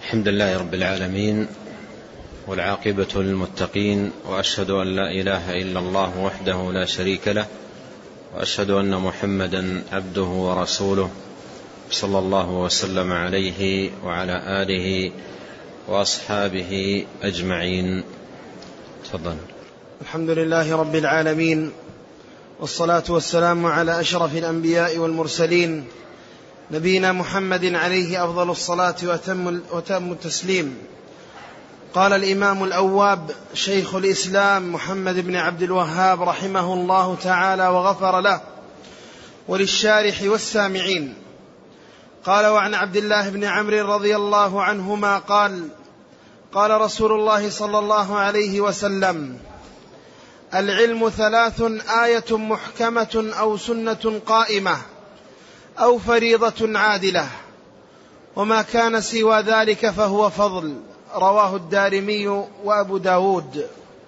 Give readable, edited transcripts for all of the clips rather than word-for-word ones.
الحمد لله رب العالمين، والعاقبة للمتقين، وأشهد أن لا إله إلا الله وحده لا شريك له، وأشهد أن محمدا عبده ورسوله، صلى الله وسلم عليه وعلى آله وأصحابه أجمعين. تفضل. الحمد لله رب العالمين، والصلاة والسلام على أشرف الأنبياء والمرسلين، نبينا محمد عليه أفضل الصلاة وأتم التسليم. قال الإمام الأواب شيخ الإسلام محمد بن عبد الوهاب رحمه الله تعالى وغفر له، وللشارح والسامعين. قال: وعن عبد الله بن عمرو رضي الله عنهما قال: قال رسول الله صلى الله عليه وسلم: العلم ثلاث: آية محكمة أو سنة قائمة أو فريضة عادلة، وما كان سوى ذلك فهو فضل. رواه الدارمي وأبو داود.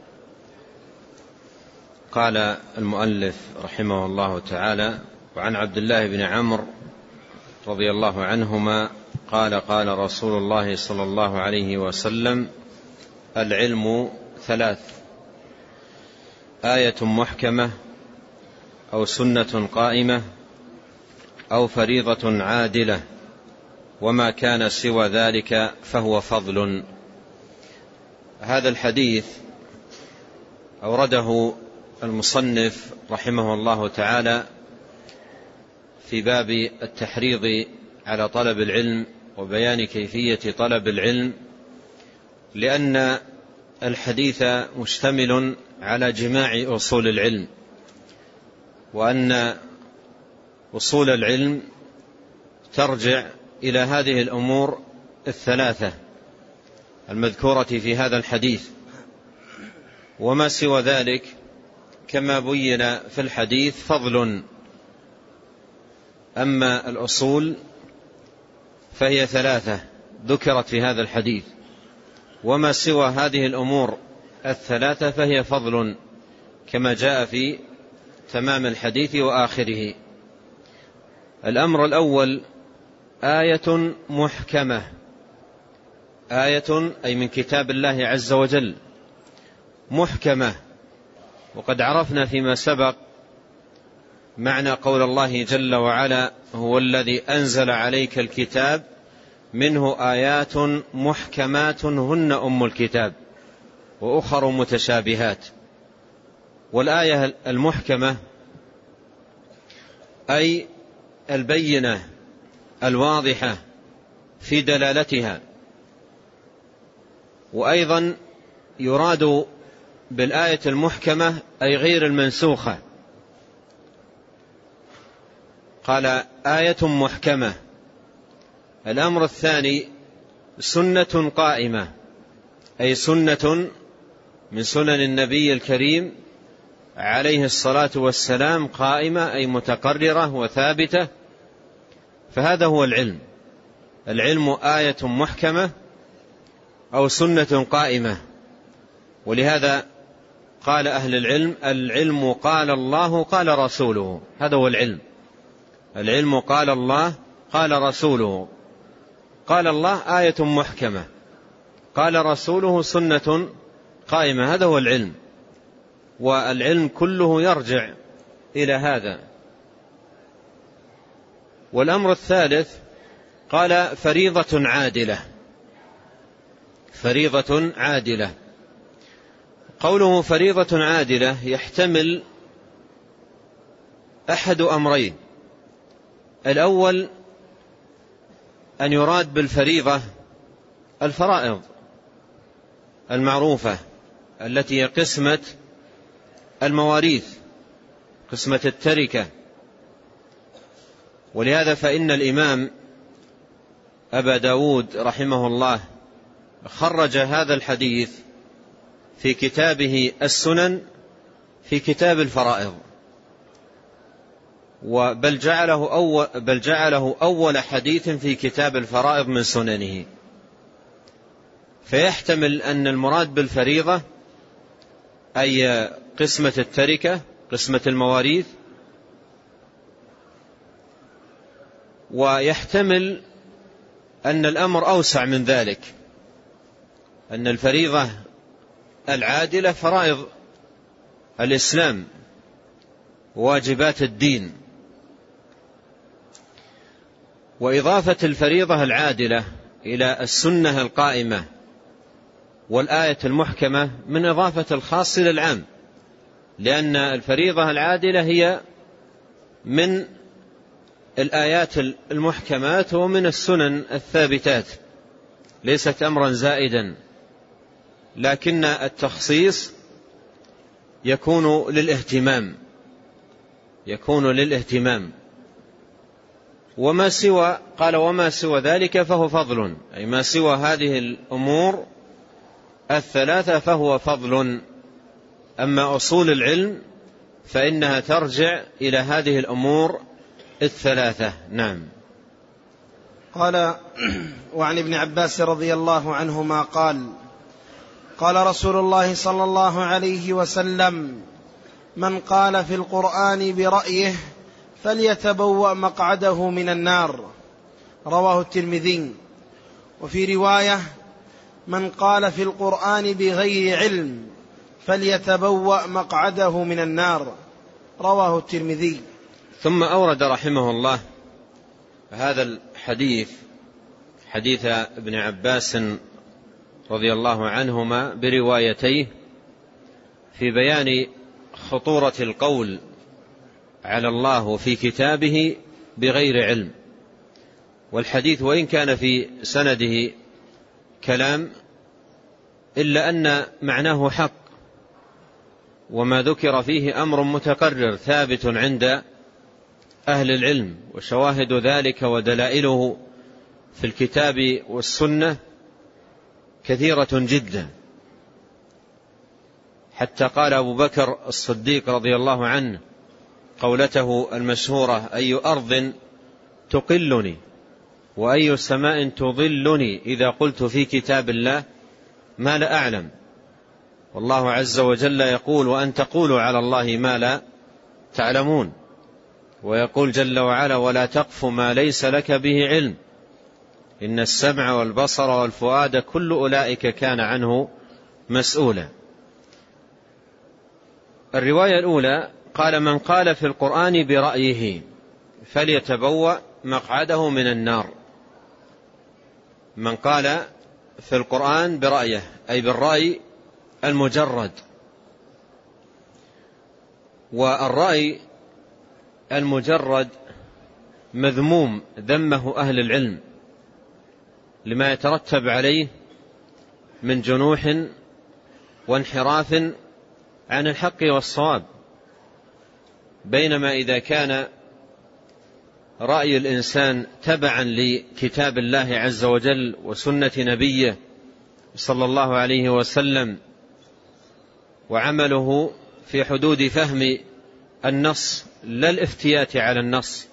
قال المؤلف رحمه الله تعالى: وعن عبد الله بن عمرو رضي الله عنهما قال: قال رسول الله صلى الله عليه وسلم: العلم ثلاث: آية محكمة أو سنة قائمة أو فريضة عادلة، وما كان سوى ذلك فهو فضل. هذا الحديث أورده المصنف رحمه الله تعالى في باب التحريض على طلب العلم وبيان كيفية طلب العلم، لأن الحديث مشتمل على جماع أصول العلم، وأن أصول العلم ترجع إلى هذه الأمور الثلاثة المذكورة في هذا الحديث، وما سوى ذلك كما بين في الحديث فضل. أما الأصول فهي ثلاثة ذكرت في هذا الحديث، وما سوى هذه الأمور الثلاثة فهي فضل، كما جاء في تمام الحديث وآخره. الأمر الأول: آية محكمة. آية أي من كتاب الله عز وجل، محكمة. وقد عرفنا فيما سبق معنى قول الله جل وعلا: هو الذي أنزل عليك الكتاب منه آيات محكمات هن أم الكتاب وأخر متشابهات. والآية المحكمة أي البينة الواضحة في دلالتها. وأيضا يراد بالآية المحكمة أي غير المنسوخة. قال: آية محكمة. الأمر الثاني: سنة قائمة، أي سنة من سنن النبي الكريم عليه الصلاة والسلام، قائمة أي متقررة وثابتة. فهذا هو العلم. العلم آية محكمة أو سنة قائمة. ولهذا قال أهل العلم: العلم قال الله قال رسوله. هذا هو العلم. العلم قال الله قال رسوله. قال الله آية محكمة، قال رسوله سنة قائمة. هذا هو العلم، والعلم كله يرجع إلى هذا. والأمر الثالث قال: فريضة عادلة. فريضة عادلة. قوله فريضة عادلة يحتمل أحد أمرين: الأول أن يراد بالفريضة الفرائض المعروفة التي هي قسمة المواريث، قسمة التركة. ولهذا فإن الإمام أبا داود رحمه الله خرج هذا الحديث في كتابه السنن في كتاب الفرائض، بل جعله أول حديث في كتاب الفرائض من سننه. فيحتمل أن المراد بالفريضة أي قسمة التركة، قسمة المواريث، ويحتمل أن الأمر أوسع من ذلك، أن الفريضة العادلة فرائض الإسلام واجبات الدين، وإضافة الفريضة العادلة إلى السنة القائمة والآية المحكمة من إضافة الخاص إلى العام، لأن الفريضة العادلة هي من الآيات المحكمات ومن السنن الثابتات، ليست أمرا زائدا، لكن التخصيص يكون للاهتمام. وما سوى قال وما سوى ذلك فهو فضل، أي ما سوى هذه الأمور الثلاثة فهو فضل. أما أصول العلم فإنها ترجع إلى هذه الأمور الثلاثة. نعم. قال وعن ابن عباس رضي الله عنهما قال قال رسول الله صلى الله عليه وسلم: من قال في القرآن برأيه فليتبوأ مقعده من النار، رواه الترمذي. وفي رواية: من قال في القرآن بغير علم فليتبوأ مقعده من النار، رواه الترمذي. ثم أورد رحمه الله هذا الحديث، حديث ابن عباس رضي الله عنهما بروايتيه، في بيان خطورة القول على الله في كتابه بغير علم. والحديث وإن كان في سنده كلام إلا أن معناه حق، وما ذكر فيه أمر متقرر ثابت عند أهل العلم، وشواهد ذلك ودلائله في الكتاب والسنة كثيرة جدا، حتى قال أبو بكر الصديق رضي الله عنه قولته المشهورة: أي أرض تقلني وأي سماء تظلني إذا قلت في كتاب الله ما لا أعلم. والله عز وجل يقول: وأن تقولوا على الله ما لا تعلمون. ويقول جل وعلا: ولا تقف ما ليس لك به علم إن السمع والبصر والفؤاد كل أولئك كان عنه مسؤولا. الرواية الأولى قال: من قال في القرآن برأيه فليتبوأ مقعده من النار. من قال في القرآن برأيه أي بالرأي المجرد. والرأي المجرد مذموم، ذمه أهل العلم لما يترتب عليه من جنوح وانحراف عن الحق والصواب. بينما إذا كان رأي الإنسان تبعا لكتاب الله عز وجل وسنة نبيه صلى الله عليه وسلم، وعمله في حدود فهم النص لا الافتيات على النص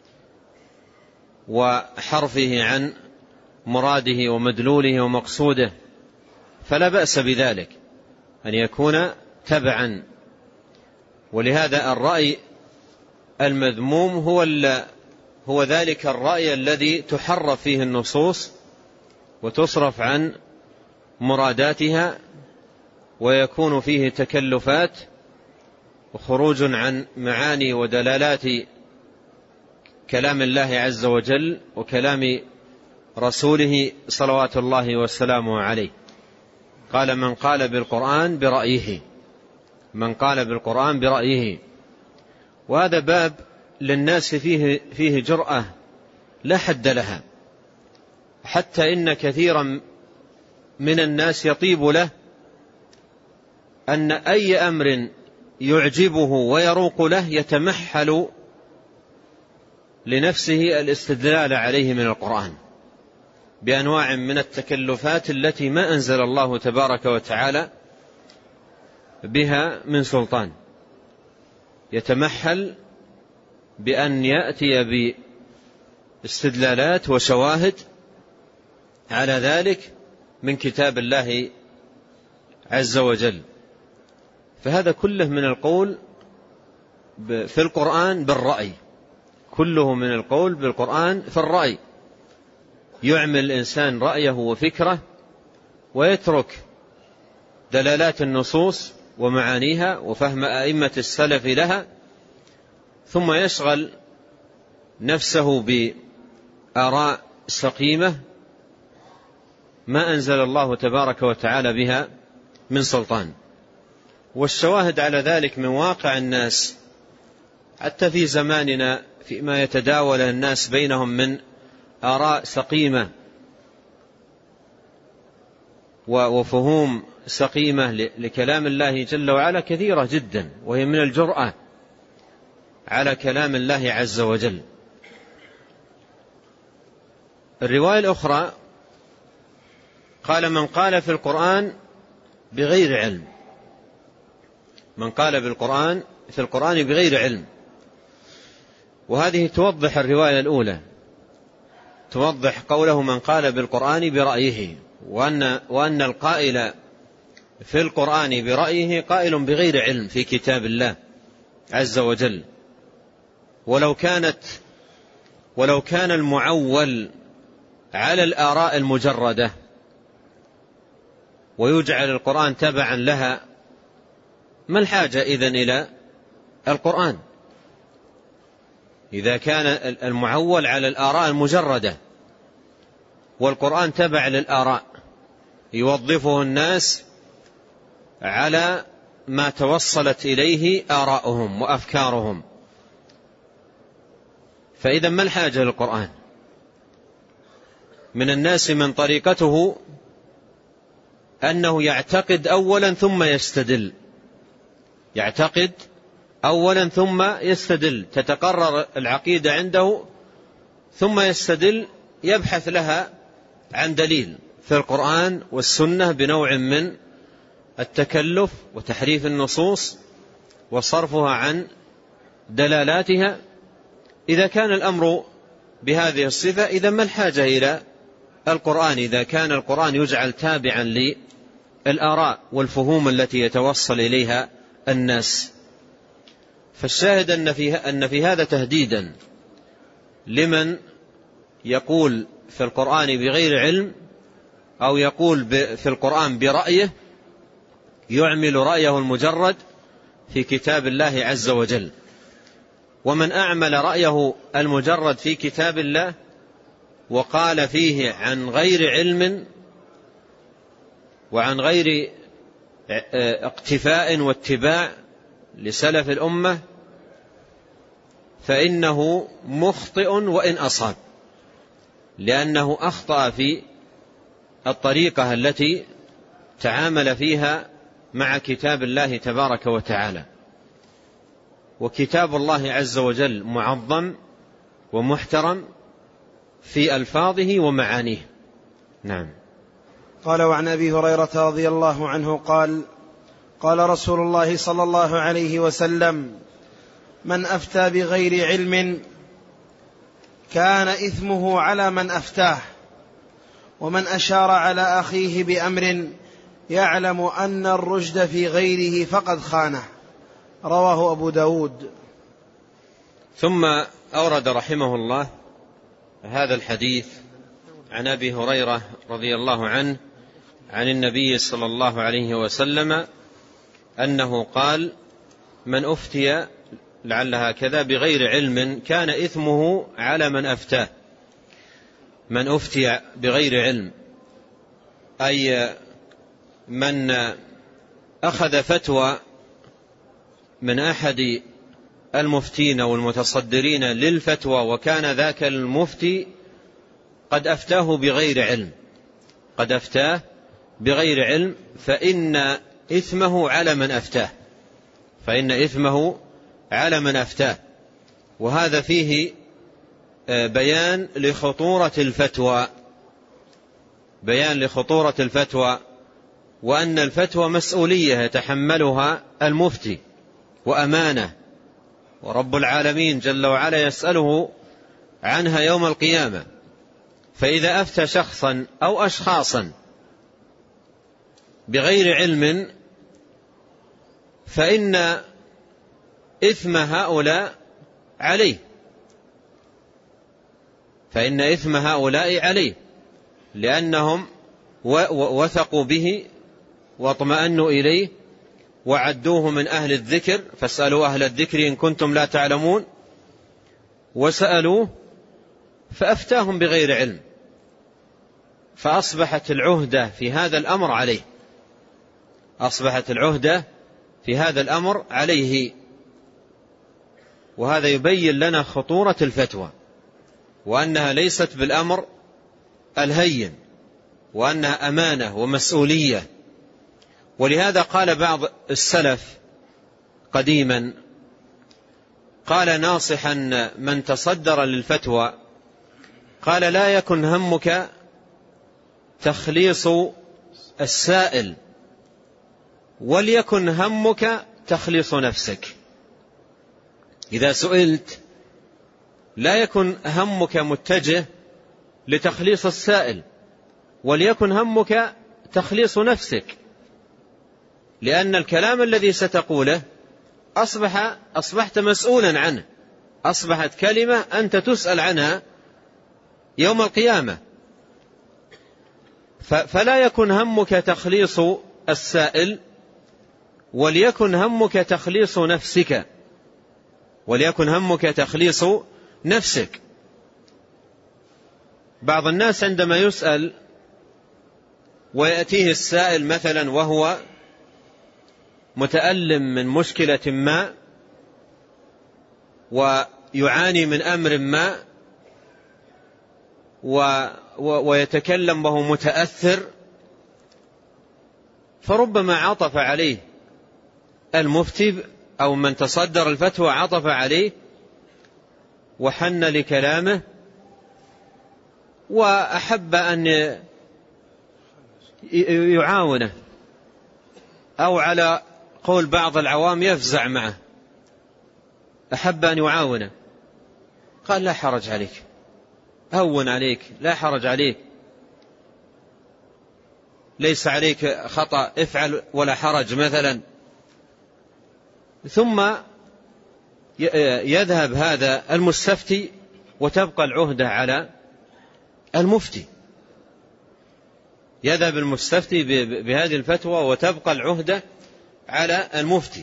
وحرفه عن مراده ومدلوله ومقصوده، فلا بأس بذلك أن يكون تبعا. ولهذا الرأي المذموم هو ذلك الرأي الذي تحرف فيه النصوص وتصرف عن مراداتها، ويكون فيه تكلفات وخروج عن معاني ودلالات كلام الله عز وجل وكلام رسوله صلوات الله وسلامه عليه. قال: من قال بالقرآن برأيه، من قال بالقرآن برأيه. وهذا باب للناس فيه جرأة لا حد لها، حتى إن كثيرا من الناس يطيب له أن أي أمر يعجبه ويروق له يتمحل لنفسه الاستدلال عليه من القرآن بأنواع من التكلفات التي ما أنزل الله تبارك وتعالى بها من سلطان، يتمحل بأن يأتي باستدلالات وشواهد على ذلك من كتاب الله عز وجل. فهذا كله من القول في القرآن بالرأي، كله من القول بالقرآن في الرأي. يعمل الإنسان رأيه وفكره ويترك دلالات النصوص ومعانيها وفهم أئمة السلف لها، ثم يشغل نفسه بآراء سقيمة ما أنزل الله تبارك وتعالى بها من سلطان. والشواهد على ذلك من واقع الناس حتى في زماننا فيما يتداول الناس بينهم من آراء سقيمة وفهوم سقيمة لكلام الله جل وعلا كثيرة جدا، وهي من الجرأة على كلام الله عز وجل. الرواية الأخرى قال: من قال في القرآن بغير علم، من قال في القرآن بغير علم. وهذه توضح الرواية الأولى، توضح قوله من قال بالقرآن برأيه، وأن القائل في القرآن برأيه قائل بغير علم في كتاب الله عز وجل. ولو كان المعول على الآراء المجردة ويجعل القرآن تبعا لها، ما الحاجة إذن إلى القرآن؟ إذا كان المعول على الآراء المجردة والقرآن تبع للآراء يوظفه الناس على ما توصلت إليه آراؤهم وأفكارهم، فإذا ما الحاجة للقرآن؟ من الناس من طريقته أنه يعتقد أولا ثم يستدل، يعتقد أولا ثم يستدل، تتقرر العقيدة عنده ثم يستدل، يبحث لها عن دليل في القرآن والسنة بنوع من التكلف وتحريف النصوص وصرفها عن دلالاتها. إذا كان الأمر بهذه الصفة إذا ما الحاجة إلى القرآن؟ إذا كان القرآن يجعل تابعا للآراء والفهوم التي يتوصل إليها الناس. فالشاهد أن في هذا تهديدا لمن يقول في القرآن بغير علم أو يقول في القرآن برأيه، يعمل رأيه المجرد في كتاب الله عز وجل. ومن أعمل رأيه المجرد في كتاب الله وقال فيه عن غير علم وعن غير اقتفاء واتباع لسلف الأمة فإنه مخطئ وإن أصاب، لأنه أخطأ في الطريقة التي تعامل فيها مع كتاب الله تبارك وتعالى. وكتاب الله عز وجل معظم ومحترم في ألفاظه ومعانيه. نعم. قال: وعن أبي هريرة رضي الله عنه قال: قال رسول الله صلى الله عليه وسلم: من أفتى بغير علم كان إثمه على من أفتاه، ومن أشار على أخيه بأمر يعلم أن الرشد في غيره فقد خانه. رواه أبو داود. ثم أورد رحمه الله هذا الحديث عن أبي هريرة رضي الله عنه عن النبي صلى الله عليه وسلم أنه قال: من أفتي، لعلها كذا، بغير علم كان إثمه على من أفتاه. من أفتي بغير علم أي من أخذ فتوى من أحد المفتين والمتصدرين للفتوى وكان ذاك المفتي قد أفتاه بغير علم، قد أفتاه بغير علم، فإن إثمه على من أفتاه، فإن إثمه على من أفتاه. وهذا فيه بيان لخطورة الفتوى، بيان لخطورة الفتوى، وأن الفتوى مسؤولية يتحملها المفتي وأمانة، ورب العالمين جل وعلا يسأله عنها يوم القيامة. فإذا أفتى شخصا أو أشخاصا بغير علم فإن إثم هؤلاء عليه، فإن إثم هؤلاء عليه، لأنهم وثقوا به واطمأنوا إليه وعدوه من أهل الذكر، فاسألوا أهل الذكر إن كنتم لا تعلمون، وسألوه فأفتاهم بغير علم، فأصبحت العهدة في هذا الأمر عليه، أصبحت العهدة في هذا الأمر عليه. وهذا يبين لنا خطورة الفتوى، وأنها ليست بالأمر الهين، وأنها أمانة ومسؤولية. ولهذا قال بعض السلف قديما، قال ناصحا من تصدر للفتوى، قال لا يكن همك تخليص السائل، وليكن همك تخليص نفسك. إذا سئلت لا يكن همك متجه لتخليص السائل، وليكن همك تخليص نفسك، لأن الكلام الذي ستقوله أصبحت مسؤولا عنه، أصبحت كلمة أنت تسأل عنها يوم القيامة. فلا يكن همك تخليص السائل، وليكن همك تخليص نفسك، وليكن همك تخليص نفسك. بعض الناس عندما يسأل ويأتيه السائل مثلا وهو متألم من مشكلة ما ويعاني من أمر ما ويتكلم وهو متأثر، فربما عطف عليه المفتي أو من تصدر الفتوى، عطف عليه وحن لكلامه وأحب أن يعاونه، أو على قول بعض العوام يفزع معه، أحب أن يعاونه. قال لا حرج عليك، هون عليك، لا حرج عليك، ليس عليك خطأ، افعل ولا حرج مثلا. ثم يذهب هذا المستفتي وتبقى العهدة على المفتي، يذهب المستفتي بهذه الفتوى وتبقى العهدة على المفتي.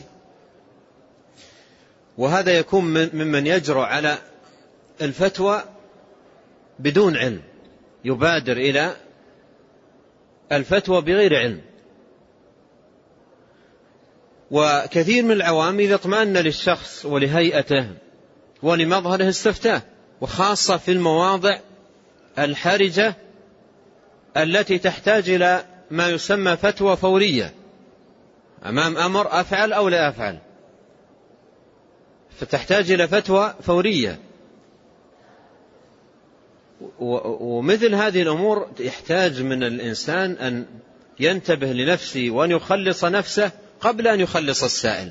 وهذا يكون ممن يجرؤ على الفتوى بدون علم، يبادر إلى الفتوى بغير علم. وكثير من العوام إذا اطمأن للشخص ولهيئته ولمظهره استفتاه، وخاصة في المواضع الحرجة التي تحتاج إلى ما يسمى فتوى فورية، أمام أمر أفعل أو لا أفعل، فتحتاج إلى فتوى فورية. ومثل هذه الأمور يحتاج من الإنسان أن ينتبه لنفسه وأن يخلص نفسه قبل أن يخلص السائل.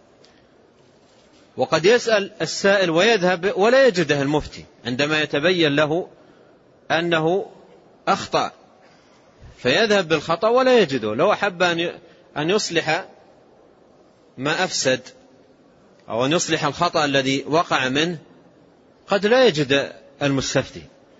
وقد يسأل السائل ويذهب ولا يجده المفتي عندما يتبين له أنه أخطأ، فيذهب بالخطأ ولا يجده. لو أحب أن يصلح ما أفسد أو أن يصلح الخطأ الذي وقع منه قد لا يجد المستفتي.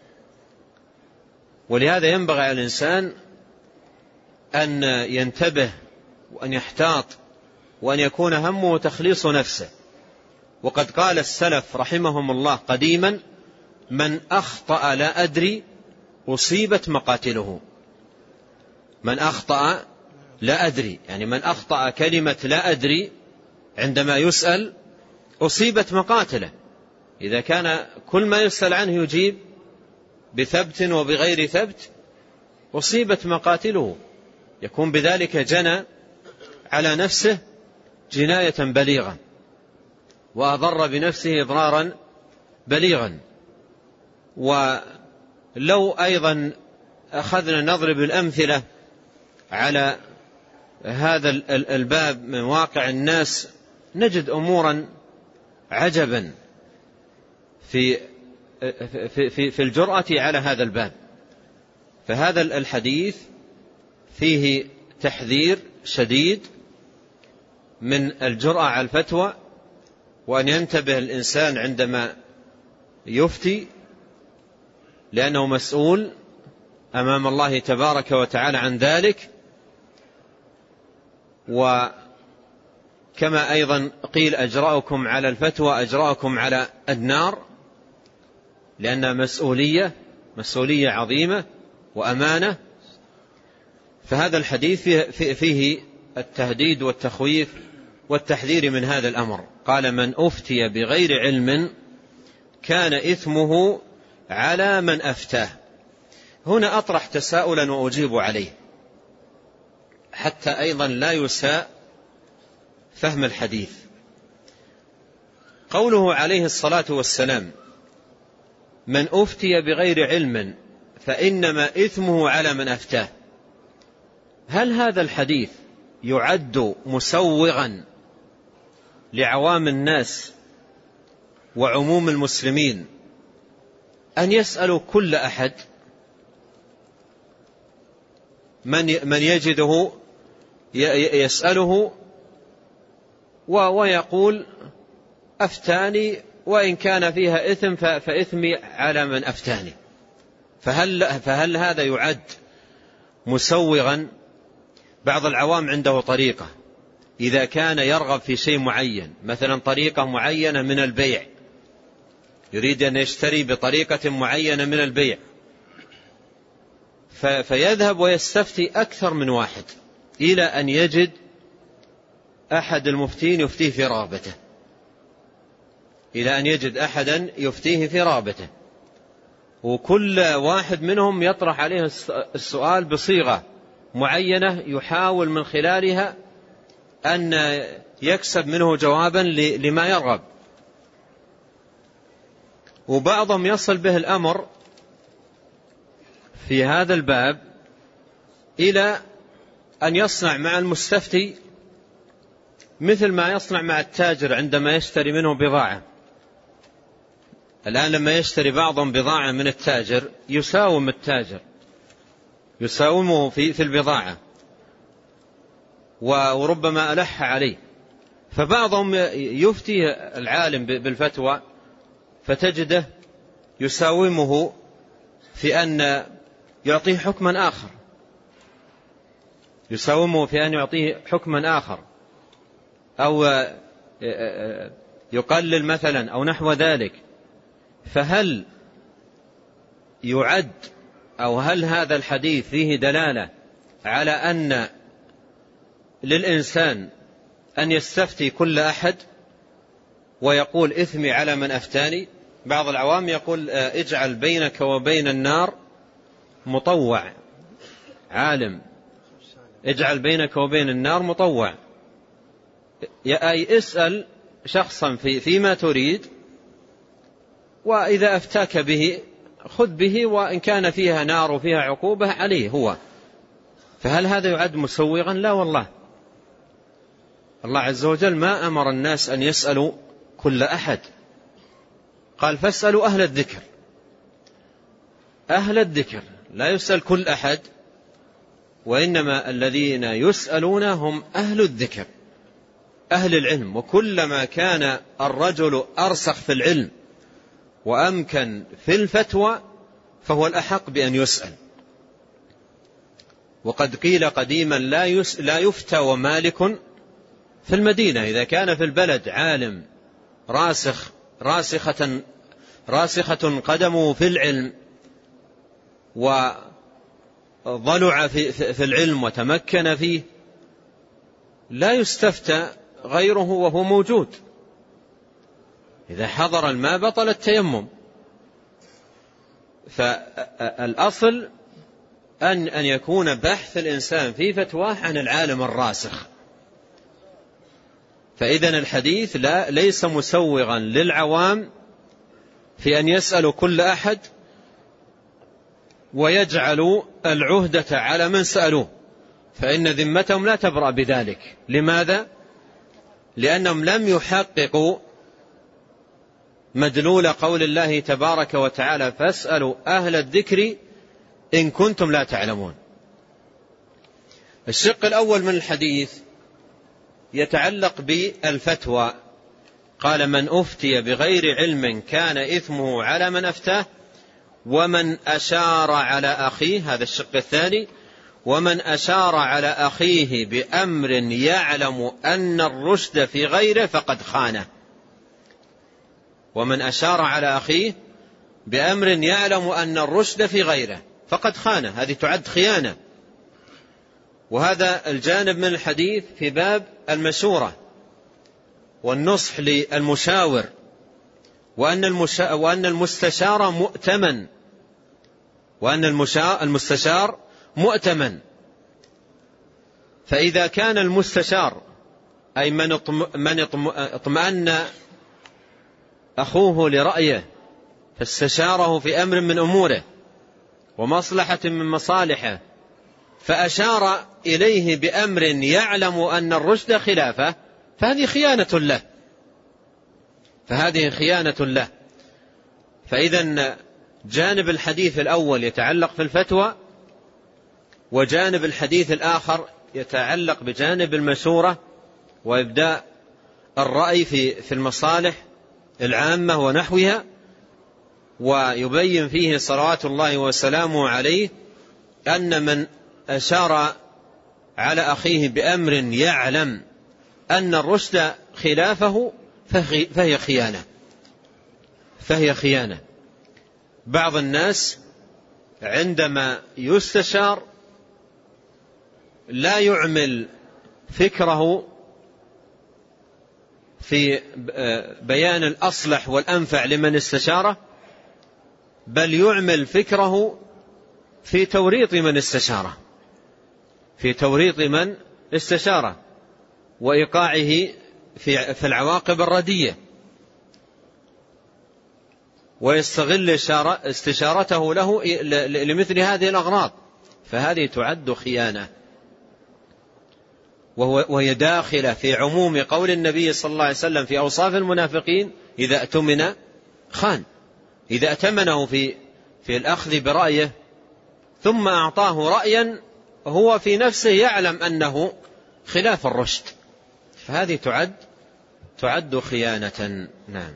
ولهذا ينبغي على الإنسان أن ينتبه وأن يحتاط وأن يكون همه تخليص نفسه. وقد قال السلف رحمهم الله قديما: من أخطأ لا أدري أصيبت مقاتله. من أخطأ لا أدري، يعني من أخطأ كلمة لا أدري عندما يسأل أصيبت مقاتله. إذا كان كل ما يسأل عنه يجيب بثبت وبغير ثبت أصيبت مقاتله، يكون بذلك جنى على نفسه جناية بليغة وأضر بنفسه إضرارا بليغا. ولو أيضا أخذنا نضرب الأمثلة على هذا الباب من واقع الناس نجد أمورا عجبا في الجرأة على هذا الباب. فهذا الحديث فيه تحذير شديد من الجرأة على الفتوى، وأن ينتبه الإنسان عندما يفتي، لأنه مسؤول أمام الله تبارك وتعالى عن ذلك. وكما أيضا قيل أجرأكم على الفتوى أجرأكم على النار، لأنها مسؤولية عظيمة وأمانة. فهذا الحديث فيه التهديد والتخويف والتحذير من هذا الأمر. قال من أفتي بغير علم كان إثمه على من أفتاه. هنا أطرح تساؤلا وأجيب عليه حتى أيضا لا يساء فهم الحديث. قوله عليه الصلاة والسلام من أفتي بغير علم فإنما إثمه على من أفتاه، هل هذا الحديث يعد مسوغا لعوام الناس وعموم المسلمين أن يسألوا كل أحد من يجده يسأله ويقول أفتاني وإن كان فيها إثم فإثمي على من أفتاني؟ فهل هذا يعد مسوغا؟ بعض العوام عنده طريقة إذا كان يرغب في شيء معين، مثلا طريقة معينة من البيع، يريد أن يشتري بطريقة معينة من البيع، فيذهب ويستفتي أكثر من واحد إلى أن يجد أحد المفتين يفتيه في رغبته، إلى أن يجد أحدا يفتيه في رغبته، وكل واحد منهم يطرح عليه السؤال بصيغة معينة يحاول من خلالها أن يكسب منه جوابا لما يرغب. وبعضهم يصل به الأمر في هذا الباب إلى أن يصنع مع المستفتي مثل ما يصنع مع التاجر عندما يشتري منه بضاعة. الآن لما يشتري بعضهم بضاعة من التاجر يساوم التاجر، يساومه في البضاعة وربما ألح عليه. فبعضهم يفتي العالم بالفتوى فتجده يساومه في أن يعطيه حكما آخر، يساومه في أن يعطيه حكما آخر، أو يقلل مثلا أو نحو ذلك. فهل يعد أو هل هذا الحديث فيه دلالة على أن للإنسان أن يستفتي كل أحد ويقول إثمي على من أفتاني؟ بعض العوام يقول اجعل بينك وبين النار مطوع، عالم، اجعل بينك وبين النار مطوع، أي اسأل شخصا فيما تريد، وإذا أفتاك به خذ به، وإن كان فيها نار وفيها عقوبة عليه هو. فهل هذا يعد مسوغا؟ لا والله. الله عز وجل ما أمر الناس أن يسألوا كل أحد، قال فاسألوا أهل الذكر. أهل الذكر لا يسأل كل أحد، وإنما الذين يسألون هم أهل الذكر، أهل العلم. وكلما كان الرجل أرسخ في العلم وأمكن في الفتوى فهو الأحق بأن يسأل. وقد قيل قديما لا يفتى ومالك في المدينة. إذا كان في البلد عالم راسخة قدمه في العلم وضلع في العلم وتمكن فيه، لا يستفتى غيره وهو موجود. إذا حضر الماء بطل التيمم. فالأصل أن يكون بحث الإنسان في فتواه عن العالم الراسخ. فإذن الحديث ليس مسوغا للعوام في أن يسألوا كل أحد ويجعلوا العهدة على من سألوه، فإن ذمتهم لا تبرأ بذلك. لماذا؟ لأنهم لم يحققوا مدلول قول الله تبارك وتعالى فاسألوا أهل الذكر إن كنتم لا تعلمون. الشق الأول من الحديث يتعلق بالفتوى. قال من أفتي بغير علم كان إثمه على من أفتاه، ومن أشار على أخيه، هذا الشق الثاني، ومن أشار على أخيه بأمر يعلم أن الرشد في غيره فقد خانه. ومن أشار على أخيه بأمر يعلم أن الرشد في غيره فقد خانه، هذه تعد خيانة. وهذا الجانب من الحديث في باب المشورة والنصح للمشاور، وأن المستشار مؤتمن، وأن المستشار مؤتمن. فإذا كان المستشار أي من اطمأن أخوه لرأيه فاستشاره في أمر من أموره ومصلحة من مصالحه، فأشار إليه بأمر يعلم أن الرشد خلافه، فهذه خيانة له. فإذا جانب الحديث الأول يتعلق في الفتوى، وجانب الحديث الآخر يتعلق بجانب المشورة وإبداء الرأي في المصالح العامة ونحوها. ويبين فيه صلوات الله وسلامه عليه أن من أشار على أخيه بأمر يعلم أن الرشد خلافه فهي خيانة. بعض الناس عندما يستشار لا يعمل فكره في بيان الأصلح والأنفع لمن استشاره، بل يعمل فكره في توريط من استشاره وإيقاعه في العواقب الردية، ويستغل استشارته له لمثل هذه الأغراض، فهذه تعد خيانة، وهي داخلة في عموم قول النبي صلى الله عليه وسلم في أوصاف المنافقين: إذا اؤتمن خان. إذا ائتمنه في الأخذ برأيه ثم أعطاه رأيا هو في نفسه يعلم أنه خلاف الرشد، فهذه تعد خيانة. نعم.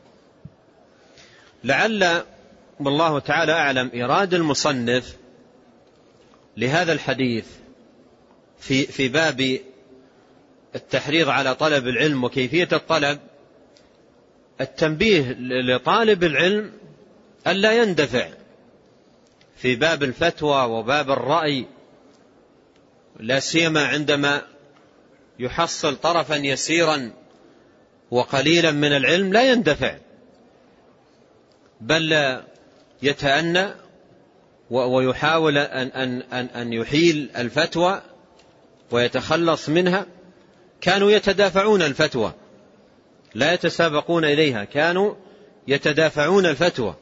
لعل والله تعالى أعلم إراد المصنف لهذا الحديث في باب التحريض على طلب العلم وكيفية الطلب التنبيه لطالب العلم ألا يندفع في باب الفتوى وباب الرأي، لا سيما عندما يحصل طرفا يسيرا وقليلا من العلم، لا يندفع، بل يتأنى ويحاول أن يحيل الفتوى ويتخلص منها. كانوا يتدافعون الفتوى لا يتسابقون إليها، كانوا يتدافعون الفتوى،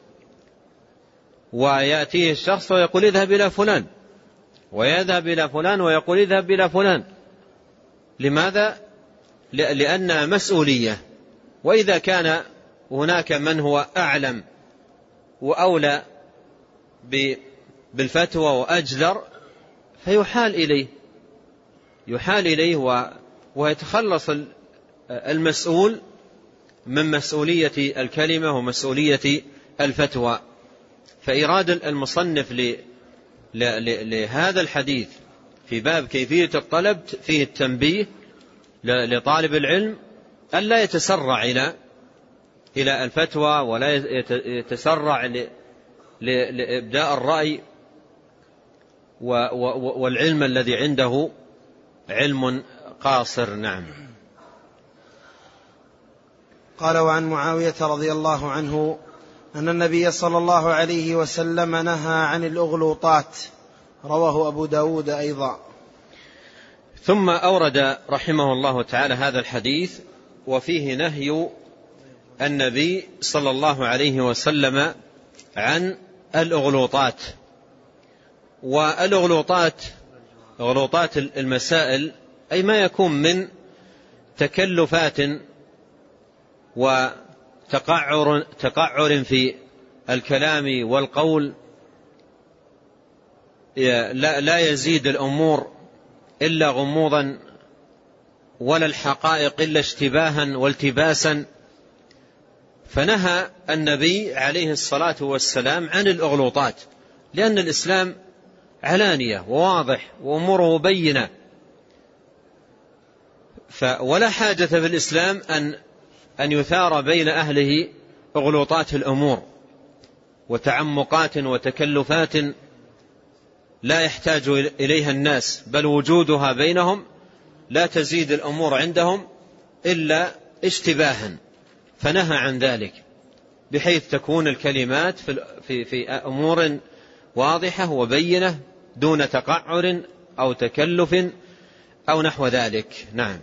ويأتيه الشخص ويقول اذهب إلى فلان، ويذهب إلى فلان ويقول اذهب إلى فلان. لماذا؟ لأنها مسؤولية، وإذا كان هناك من هو أعلم وأولى بالفتوى وأجدر فيحال إليه ويتخلص المسؤول من مسؤولية الكلمة ومسؤولية الفتوى. فإراد المصنف لهذا الحديث في باب كيفية الطلب فيه التنبيه لطالب العلم ألا يتسرع إلى الفتوى، ولا يتسرع لإبداء الرأي، والعلم الذي عنده علم قاصر. نعم. قال: وعن معاوية رضي الله عنه أن النبي صلى الله عليه وسلم نهى عن الأغلوطات، رواه أبو داود أيضا. ثم أورد رحمه الله تعالى هذا الحديث وفيه نهي النبي صلى الله عليه وسلم عن الأغلوطات. والأغلوطات أغلوطات المسائل أي ما يكون من تكلفات وتقعر في الكلام والقول، لا يزيد الأمور إلا غموضا، ولا الحقائق إلا اشتباها والتباسا، فنهى النبي عليه الصلاة والسلام عن الأغلوطات، لأن الإسلام علانية وواضح وأموره بينة، ولا حاجة في الإسلام أن يثار بين أهله أغلوطات الأمور وتعمقات وتكلفات لا يحتاج إليها الناس، بل وجودها بينهم لا تزيد الأمور عندهم إلا اشتباها، فنهى عن ذلك بحيث تكون الكلمات في أمور واضحة وبينة دون تقعر أو تكلف أو نحو ذلك. نعم.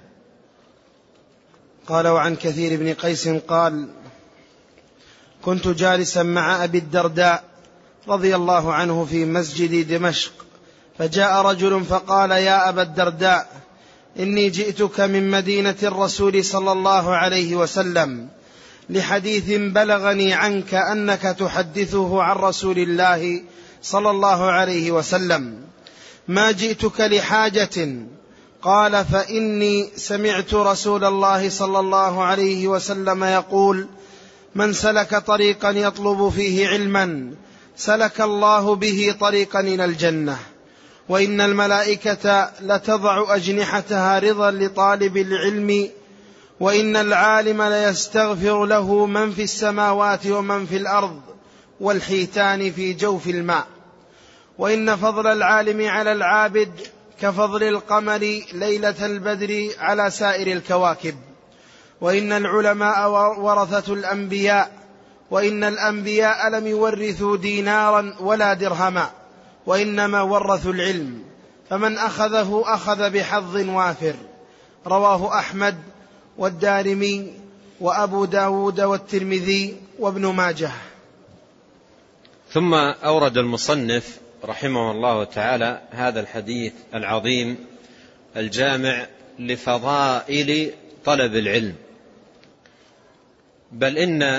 قال: وعن كثير بن قيس قال: كنت جالسا مع أبي الدرداء رضي الله عنه في مسجد دمشق، فجاء رجل فقال: يا أبا الدرداء، إني جئتك من مدينة الرسول صلى الله عليه وسلم لحديث بلغني عنك أنك تحدثه عن رسول الله صلى الله عليه وسلم، ما جئتك لحاجة. قال: فإني سمعت رسول الله صلى الله عليه وسلم يقول: من سلك طريقا يطلب فيه علما سلك الله به طريقا إلى الجنة، وإن الملائكة لتضع أجنحتها رضا لطالب العلم، وإن العالم ليستغفر له من في السماوات ومن في الأرض والحيتان في جوف الماء، وإن فضل العالم على العابد كفضل القمر ليلة البدر على سائر الكواكب، وإن العلماء ورثة الأنبياء، وإن الأنبياء لم يورثوا دينارا ولا درهما، وإنما ورثوا العلم، فمن أخذه أخذ بحظ وافر. رواه أحمد والدارمي وأبو داود والترمذي وابن ماجه. ثم أورد المصنف رحمه الله تعالى هذا الحديث العظيم الجامع لفضائل طلب العلم، بل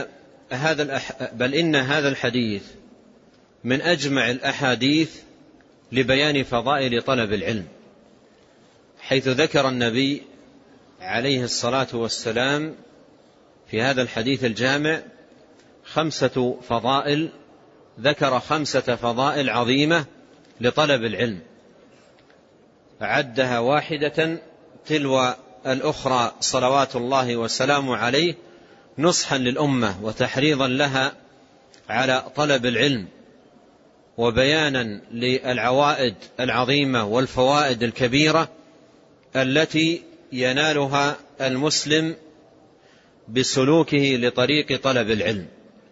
إن هذا الحديث من أجمع الأحاديث لبيان فضائل طلب العلم، حيث ذكر النبي عليه الصلاة والسلام في هذا الحديث الجامع 5 فضائل، ذكر 5 فضائل عظيمة لطلب العلم، عدها واحدة تلو الأخرى صلوات الله وسلامه عليه، نصحا للأمة وتحريضا لها على طلب العلم، وبيانا للعوائد العظيمة والفوائد الكبيرة التي ينالها المسلم بسلوكه لطريق طلب العلم.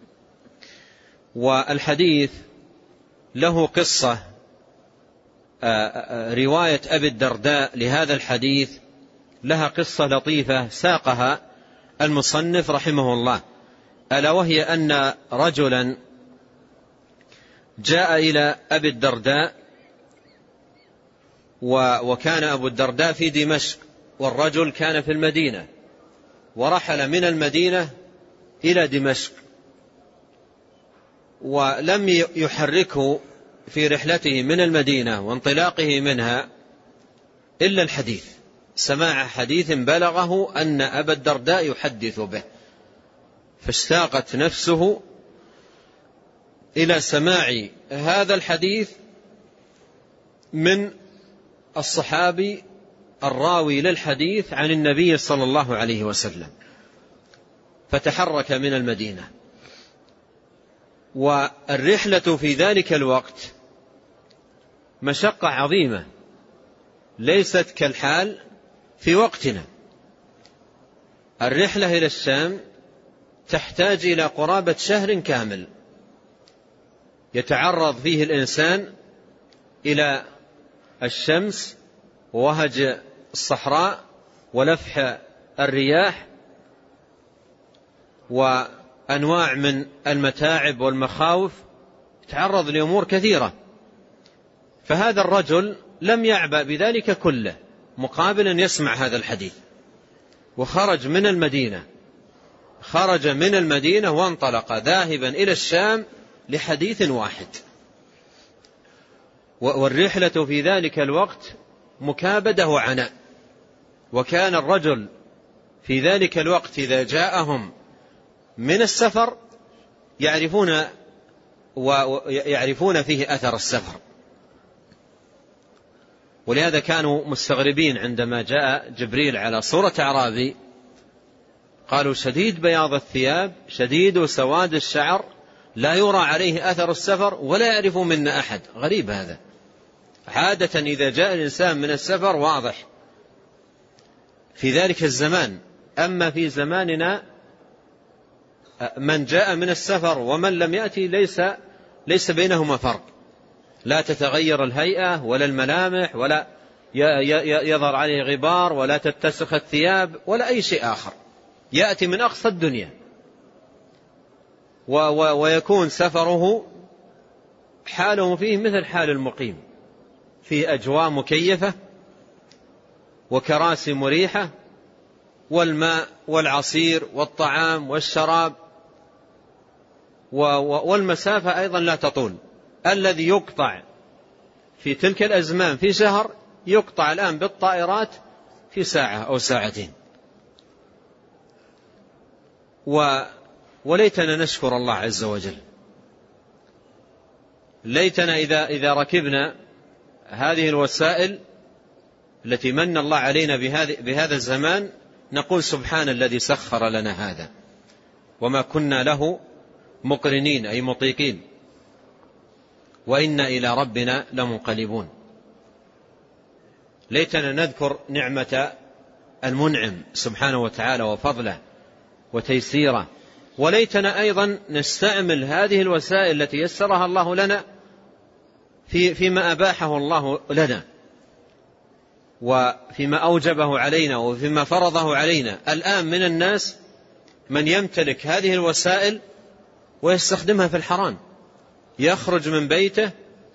والحديث له قصة، رواية أبي الدرداء لهذا الحديث لها قصة لطيفة ساقها المصنف رحمه الله، ألا وهي أن رجلا جاء إلى أبي الدرداء، وكان أبو الدرداء في دمشق والرجل كان في المدينة، ورحل من المدينة إلى دمشق، ولم يحركه في رحلته من المدينة وانطلاقه منها إلا الحديث، سماع حديث بلغه أن أبا الدرداء يحدث به، فاشتاقت نفسه إلى سماع هذا الحديث من الصحابي الراوي للحديث عن النبي صلى الله عليه وسلم، فتحرك من المدينة. والرحلة في ذلك الوقت مشقة عظيمة، ليست كالحال في وقتنا. الرحلة إلى الشام تحتاج إلى قرابة شهر كامل يتعرض فيه الإنسان إلى الشمس ووهج الصحراء ولفح الرياح وأنواع من المتاعب والمخاوف، تعرض لأمور كثيرة. فهذا الرجل لم يعبأ بذلك كله مقابل أن يسمع هذا الحديث، وخرج من المدينة وانطلق ذاهبا إلى الشام لحديث واحد. والرحلة في ذلك الوقت مكابدة وعناء، وكان الرجل في ذلك الوقت إذا جاءهم من السفر يعرفون فيه أثر السفر. ولهذا كانوا مستغربين عندما جاء جبريل على صورة أعرابي، قالوا شديد بياض الثياب شديد سواد الشعر لا يرى عليه أثر السفر ولا يعرف منا أحد. غريب هذا، عادة إذا جاء الإنسان من السفر واضح في ذلك الزمان. أما في زماننا من جاء من السفر ومن لم يأتي ليس بينهما فرق، لا تتغير الهيئة ولا الملامح ولا يظهر عليه غبار ولا تتسخ الثياب ولا أي شيء آخر. يأتي من أقصى الدنيا ويكون سفره حاله فيه مثل حال المقيم، في أجواء مكيفة وكراسي مريحة والماء والعصير والطعام والشراب، والمسافة أيضا لا تطول. الذي يقطع في تلك الأزمان في شهر يقطع الآن بالطائرات في ساعة أو ساعتين. وليتنا نشكر الله عز وجل، ليتنا إذا ركبنا هذه الوسائل التي من الله علينا بهذا الزمان نقول سبحان الذي سخر لنا هذا وما كنا له مقرنين أي مطيقين وإنا إلى ربنا لمنقلبون. ليتنا نذكر نعمة المنعم سبحانه وتعالى وفضله وتيسيره، وليتنا أيضا نستعمل هذه الوسائل التي يسرها الله لنا فيما أباحه الله لنا وفيما أوجبه علينا وفيما فرضه علينا. الآن من الناس من يمتلك هذه الوسائل ويستخدمها في الحرام، يخرج من بيته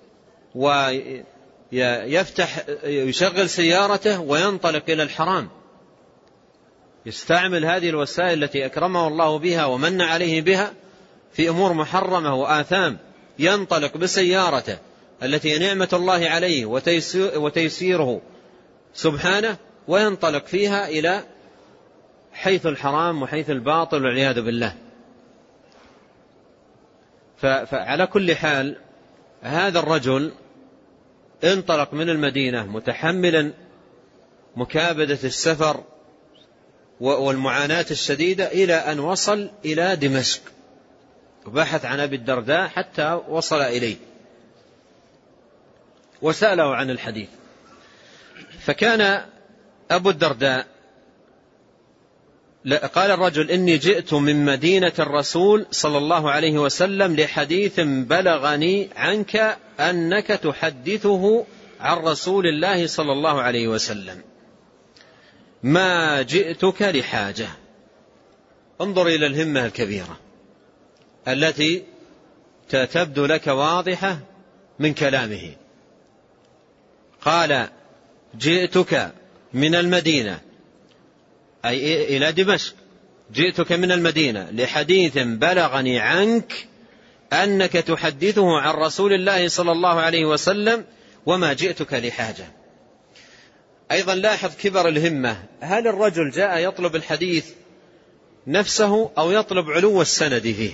ويشغل سيارته وينطلق إلى الحرام، يستعمل هذه الوسائل التي أكرمه الله بها ومن عليه بها في أمور محرمة وآثام، ينطلق بسيارته التي نعمة الله عليه وتيسيره سبحانه وينطلق فيها إلى حيث الحرام وحيث الباطل والعياذ بالله. فعلى كل حال هذا الرجل انطلق من المدينة متحملا مكابدة السفر والمعاناة الشديدة إلى أن وصل إلى دمشق، وبحث عن أبي الدرداء حتى وصل إليه وسأله عن الحديث. فكان أبو الدرداء قال الرجل إني جئت من مدينة الرسول صلى الله عليه وسلم لحديث بلغني عنك أنك تحدثه عن رسول الله صلى الله عليه وسلم، ما جئتك لحاجة. انظر إلى الهمة الكبيرة التي تبدو لك واضحة من كلامه. قال جئتك من المدينة أي إلى دمشق، جئتك من المدينة لحديث بلغني عنك أنك تحدثه عن رسول الله صلى الله عليه وسلم وما جئتك لحاجة. أيضا لاحظ كبر الهمة، هل الرجل جاء يطلب الحديث نفسه أو يطلب علو السند فيه؟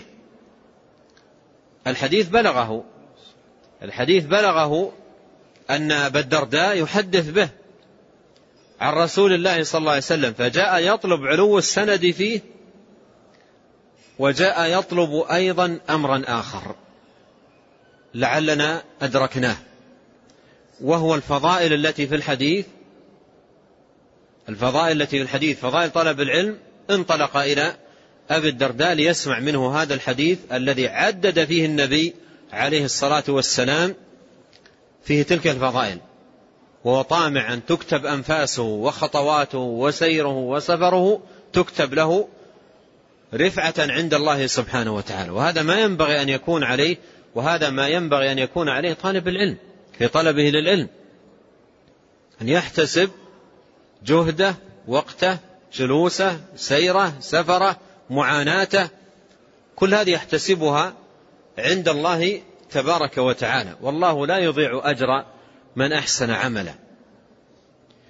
الحديث بلغه أن أبا الدرداء يحدث به عن رسول الله صلى الله عليه وسلم، فجاء يطلب علو السند فيه، وجاء يطلب أيضا أمرا آخر لعلنا أدركناه، وهو الفضائل التي في الحديث، فضائل طلب العلم. انطلق إلى أبي الدرداء ليسمع منه هذا الحديث الذي عدد فيه النبي عليه الصلاة والسلام فيه تلك الفضائل، وهو طامع أن تكتب أنفاسه وخطواته وسيره وسفره تكتب له رفعة عند الله سبحانه وتعالى. وهذا ما ينبغي أن يكون عليه، وهذا ما ينبغي أن يكون عليه طالب العلم في طلبه للعلم، أن يحتسب جهده وقته جلوسه سيره سفره معاناته، كل هذه يحتسبها عند الله تبارك وتعالى، والله لا يضيع أجر من أحسن عملا.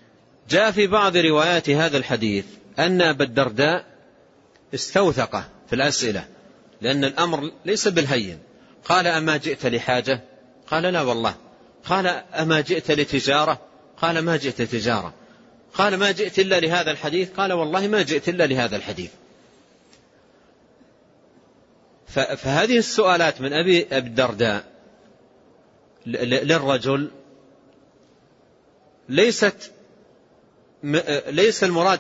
جاء في بعض روايات هذا الحديث أن أبا الدرداء استوثقه في الأسئلة، لأن الأمر ليس بالهين. قال أما جئت لحاجة؟ قال لا والله. قال أما جئت لتجارة؟ قال ما جئت لتجارة. قال ما جئت إلا لهذا الحديث؟ قال والله ما جئت إلا لهذا الحديث. فهذه السؤالات من أبي الدرداء للرجل ليس المراد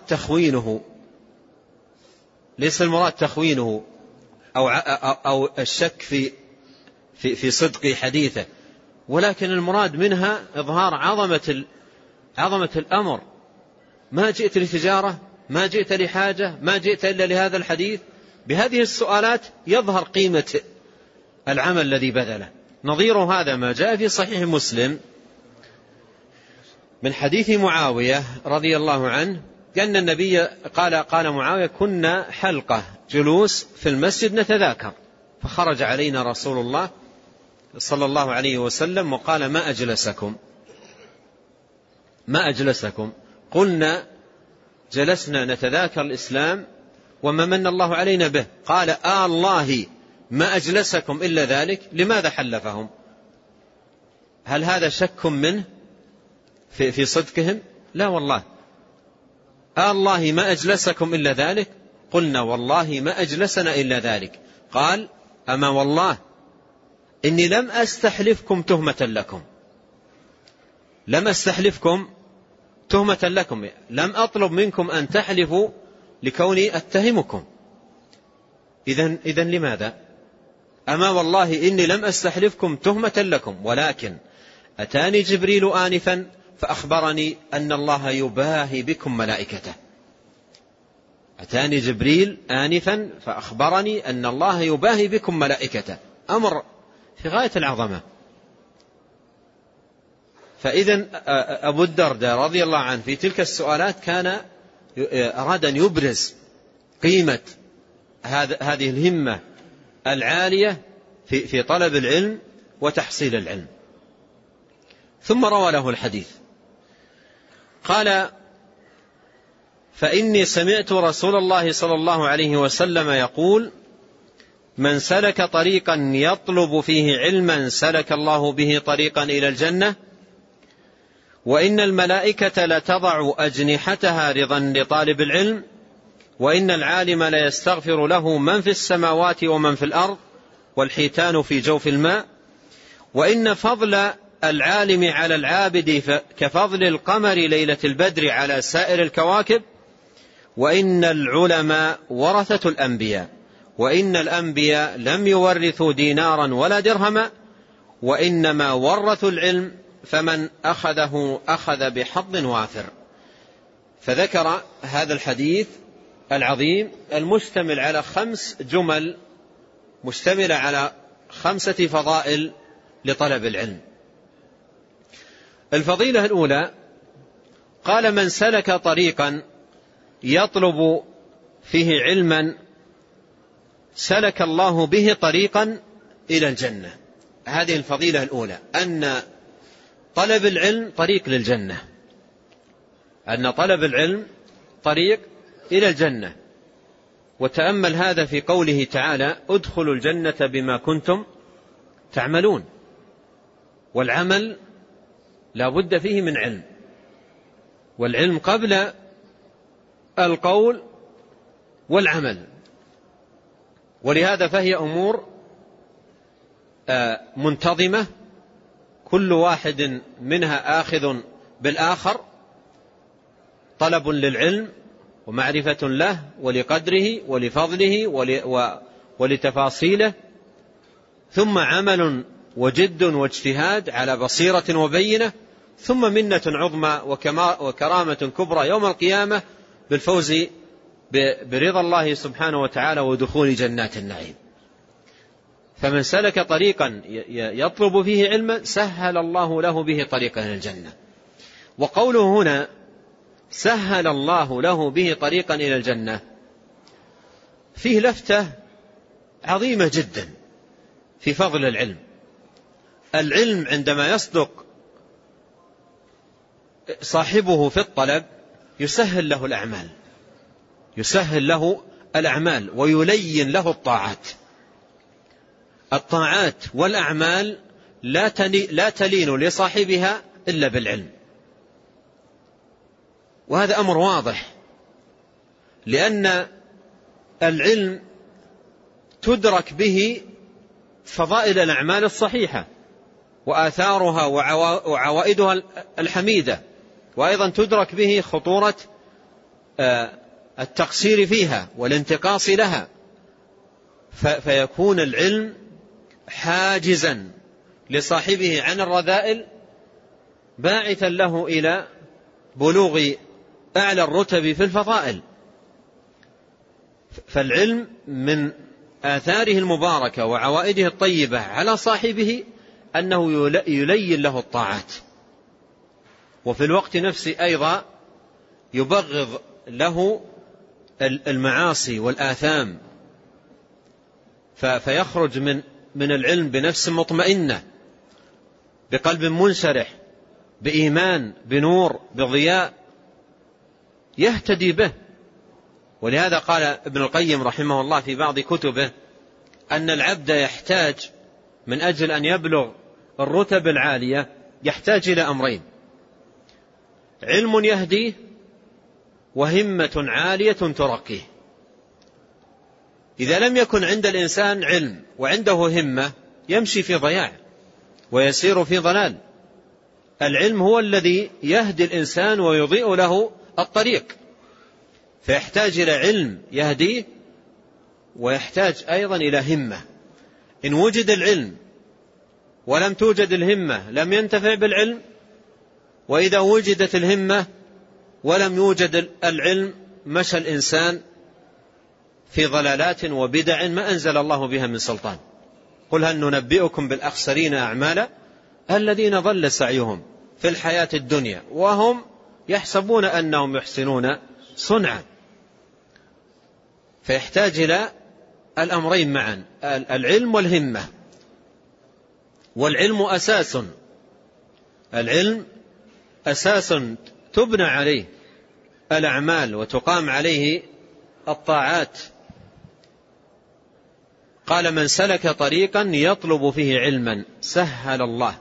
تخوينه أو الشك في صدق حديثه، ولكن المراد منها إظهار عظمة الأمر. ما جئت لتجارة، ما جئت لحاجة، ما جئت إلا لهذا الحديث. بهذه السؤالات يظهر قيمة العمل الذي بذله. نظير هذا ما جاء في صحيح مسلم من حديث معاوية رضي الله عنه أن النبي قال معاوية: كنا حلقة جلوس في المسجد نتذاكر، فخرج علينا رسول الله صلى الله عليه وسلم وقال: ما أجلسكم؟ قلنا: جلسنا نتذاكر الإسلام وما من الله علينا به. قال: الله ما أجلسكم إلا ذلك. لماذا حلفهم؟ هل هذا شك منه في صدقهم؟ لا والله. الله ما أجلسكم إلا ذلك. قلنا: والله ما أجلسنا إلا ذلك. قال: أما والله إني لم أستحلفكم تهمة لكم، لم أطلب منكم أن تحلفوا لكوني أتهمكم. إذن لماذا؟ أما والله إني لم أستحلفكم تهمة لكم، ولكن أتاني جبريل آنفا فأخبرني أن الله يباهي بكم ملائكته. أتاني جبريل آنفا فأخبرني أن الله يباهي بكم ملائكته. أمر في غاية العظمة. فإذن أبو الدرداء رضي الله عنه في تلك السؤالات كان أراد أن يبرز قيمة هذه الهمة العالية في طلب العلم وتحصيل العلم. ثم روى له الحديث. قال: فإني سمعت رسول الله صلى الله عليه وسلم يقول: من سلك طريقا يطلب فيه علما سلك الله به طريقا إلى الجنة، وإن الملائكة لتضع أجنحتها رضا لطالب العلم، وإن العالم ليستغفر له من في السماوات ومن في الأرض والحيتان في جوف الماء، وإن فضل العالم على العابد كفضل القمر ليلة البدر على سائر الكواكب، وإن العلماء ورثة الأنبياء، وإن الأنبياء لم يورثوا دينارا ولا درهما، وإنما ورثوا العلم، فمن أخذه أخذ بحظ وافر. فذكر هذا الحديث العظيم المشتمل على 5 جمل مشتملة على 5 فضائل لطلب العلم. الفضيلة الأولى: قال: من سلك طريقا يطلب فيه علما سلك الله به طريقا إلى الجنة. هذه الفضيلة الأولى، أن طلب العلم طريق للجنة، أن طلب العلم طريق إلى الجنة. وتأمل هذا في قوله تعالى: ادخلوا الجنة بما كنتم تعملون. والعمل لا بد فيه من علم، والعلم قبل القول والعمل. ولهذا فهي أمور منتظمة، كل واحد منها آخذ بالآخر، طلب للعلم ومعرفة له ولقدره ولفضله ولتفاصيله، ثم عمل وجد واجتهاد على بصيرة وبينة، ثم منة عظمى وكرامة كبرى يوم القيامة بالفوز برضا الله سبحانه وتعالى ودخول جنات النعيم. فمن سلك طريقا يطلب فيه علما سهل الله له به طريقا إلى الجنة. وقوله هنا سهل الله له به طريقا إلى الجنة فيه لفتة عظيمة جدا في فضل العلم. العلم عندما يصدق صاحبه في الطلب يسهل له الأعمال، يسهل له الأعمال ويلين له الطاعات. الطاعات والأعمال لا تلين لصاحبها إلا بالعلم، وهذا أمر واضح، لأن العلم تدرك به فضائل الأعمال الصحيحة وآثارها وعوائدها الحميدة، وأيضا تدرك به خطورة التقصير فيها والانتقاص لها، فيكون العلم حاجزا لصاحبه عن الرذائل، باعثا له إلى بلوغ أعلى الرتب في الفضائل. فالعلم من آثاره المباركة وعوائده الطيبة على صاحبه أنه يلين له الطاعات، وفي الوقت نفسه أيضا يبغض له المعاصي والآثام، فيخرج من العلم بنفس مطمئنة، بقلب منشرح، بإيمان، بنور، بضياء يهتدي به. ولهذا قال ابن القيم رحمه الله في بعض كتبه أن العبد يحتاج من أجل أن يبلغ الرتب العالية يحتاج إلى أمرين: علم يهديه، وهمة عالية ترقيه. إذا لم يكن عند الإنسان علم وعنده همة يمشي في ضياع ويسير في ضلال. العلم هو الذي يهدي الإنسان ويضيء له الطريق، فيحتاج إلى علم يهديه، ويحتاج أيضا إلى همة. إن وجد العلم ولم توجد الهمة لم ينتفع بالعلم، وإذا وجدت الهمة ولم يوجد العلم مشى الإنسان في ضلالات وبدع ما أنزل الله بها من سلطان. قل هل ننبئكم بالأخسرين أعمالا الذين ضل سعيهم في الحياة الدنيا وهم يحسبون أنهم يحسنون صنعا. فيحتاج إلى الأمرين معا، العلم والهمة. والعلم أساس، العلم أساس تبنى عليه الأعمال وتقام عليه الطاعات. قال: من سلك طريقا يطلب فيه علما سهل الله.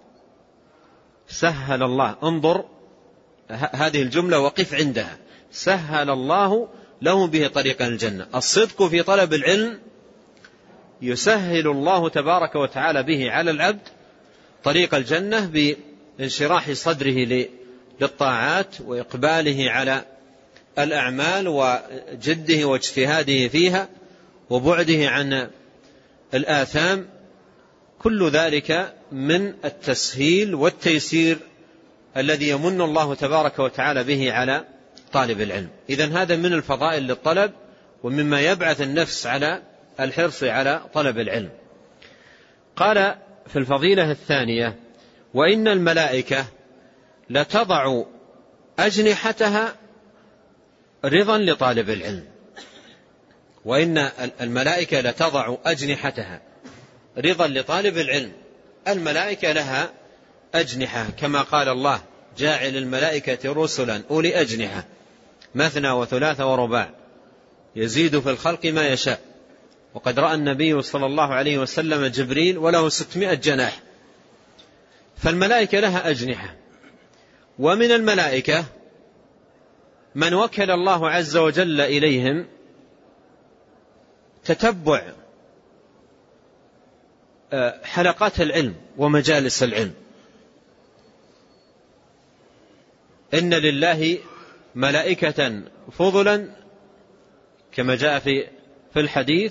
سهل الله، انظر هذه الجملة وقف عندها، سهل الله له به طريقا الجنة. الصدق في طلب العلم يسهل الله تبارك وتعالى به على العبد طريق الجنة بانشراح صدره للطاعات وإقباله على الأعمال وجده واجتهاده فيها وبعده عن الآثام. كل ذلك من التسهيل والتيسير الذي يمن الله تبارك وتعالى به على طالب العلم. إذن هذا من الفضائل للطلب ومما يبعث النفس على الحرص على طلب العلم. قال في الفضيلة الثانية: وإن الملائكة لتضع أجنحتها رضا لطالب العلم. وإن الملائكة لتضع أجنحتها رضا لطالب العلم. الملائكة لها أجنحة، كما قال الله: جاعل الملائكة رسلا أولي أجنحة مثنى وثلاث ورباع يزيد في الخلق ما يشاء. وقد رأى النبي صلى الله عليه وسلم جبريل وله 600 جناح. فالملائكة لها أجنحة. ومن الملائكة من وكل الله عز وجل إليهم تتبع حلقات العلم ومجالس العلم. إن لله ملائكة فضلا كما جاء في الحديث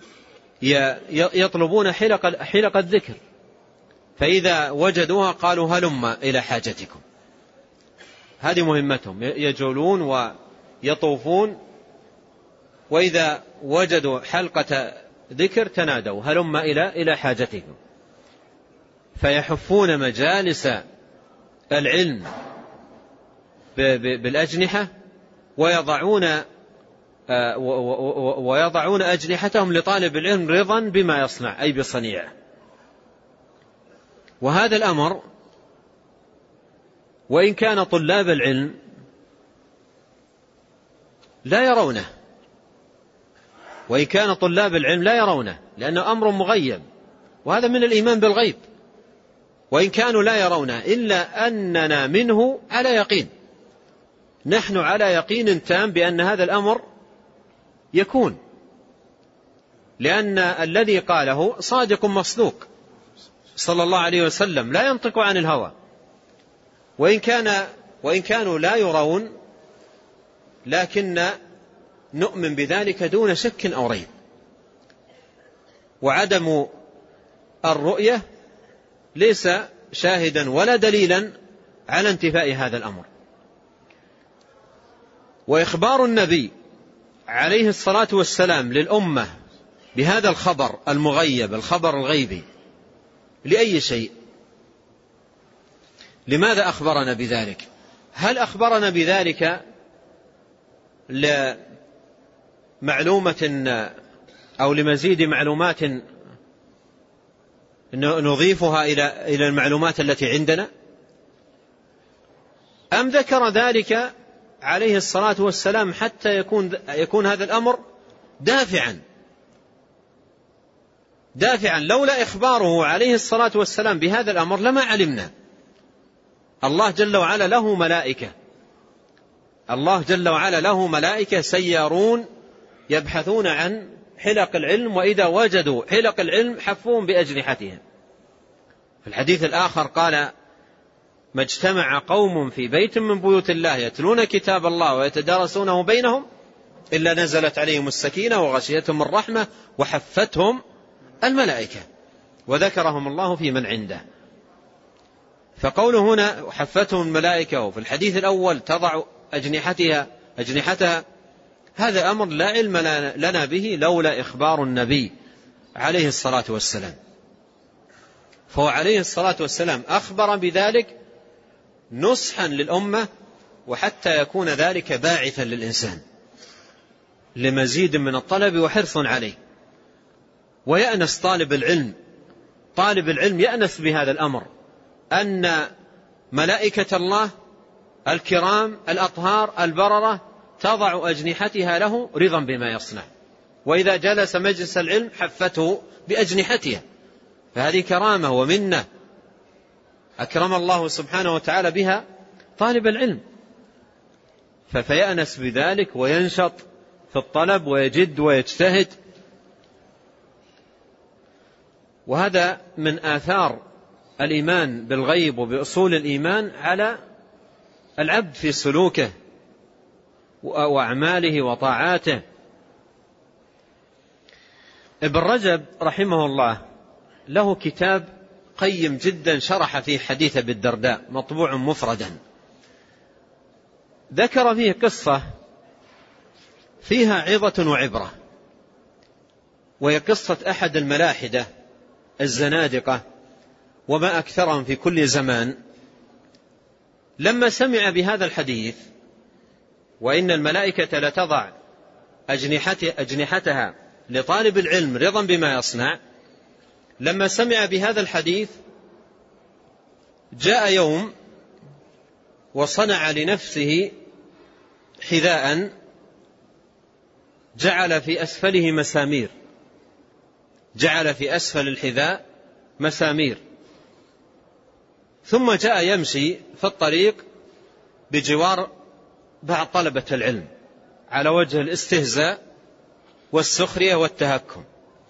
يطلبون حلق الذكر، فإذا وجدوها قالوا هلم إلى حاجتكم. هذه مهمتهم، يجولون ويطوفون، وإذا وجدوا حلقة ذكر تنادوا هلم إلى حاجتكم. فيحفون مجالس العلم بالأجنحة ويضعون أجنحتهم لطالب العلم رضا بما يصنع، أي بصنيعه. وهذا الأمر وإن كان طلاب العلم لا يرونه، وإن كان طلاب العلم لا يرونه لأنه أمر مغيب، وهذا من الإيمان بالغيب. وإن كانوا لا يرونه إلا أننا منه على يقين، نحن على يقين تام بأن هذا الأمر يكون، لأن الذي قاله صادق مصدوق صلى الله عليه وسلم لا ينطق عن الهوى. وإن كانوا لا يرون لكن نؤمن بذلك دون شك أو ريب. وعدم الرؤية ليس شاهدا ولا دليلا على انتفاء هذا الأمر. وإخبار النبي عليه الصلاة والسلام للأمة بهذا الخبر المغيب، الخبر الغيبي، لأي شيء؟ لماذا أخبرنا بذلك؟ هل أخبرنا بذلك لمعلومة أو لمزيد معلومات نضيفها إلى المعلومات التي عندنا، أم ذكر ذلك عليه الصلاة والسلام حتى يكون هذا الأمر دافعا؟ لولا إخباره عليه الصلاة والسلام بهذا الأمر لما علمنا. الله جل وعلا له ملائكة سيارون يبحثون عن حلق العلم، وإذا وجدوا حلق العلم حفوهم بأجنحتهم. في الحديث الآخر قال: ما اجتمع قوم في بيت من بيوت الله يتلون كتاب الله ويتدارسونه بينهم إلا نزلت عليهم السكينة وغشيتهم الرحمة وحفتهم الملائكة وذكرهم الله في من عنده. فقوله هنا حفتهم الملائكة، وفي الحديث الأول تضع أجنحتها، هذا أمر لا علم لنا به لولا إخبار النبي عليه الصلاة والسلام. فهو عليه الصلاة والسلام أخبر بذلك نصحا للأمة، وحتى يكون ذلك باعثا للإنسان لمزيد من الطلب وحرص عليه. ويأنس طالب العلم يأنس بهذا الأمر، أن ملائكة الله الكرام الأطهار البررة تضع أجنحتها له رضا بما يصنع، وإذا جلس مجلس العلم حفته بأجنحتها، فهذه كرامة ومنة أكرم الله سبحانه وتعالى بها طالب العلم، فيأنس بذلك وينشط في الطلب ويجد ويجتهد. وهذا من آثار الإيمان بالغيب وبأصول الإيمان على العبد في سلوكه وأعماله وطاعاته. ابن رجب رحمه الله له كتاب قيم جدا شرح فيه حديث أبي الدرداء مطبوع مفردا، ذكر فيه قصة فيها عظة وعبرة، وهي قصة أحد الملاحدة الزنادقة وما أكثرهم في كل زمان، لما سمع بهذا الحديث وإن الملائكة لتضع أجنحتها لطالب العلم رضا بما يصنع، لما سمع بهذا الحديث جاء يوم وصنع لنفسه حذاء جعل في أسفل الحذاء مسامير، ثم جاء يمشي في الطريق بجوار بعض طلبة العلم على وجه الاستهزاء والسخرية والتهكم،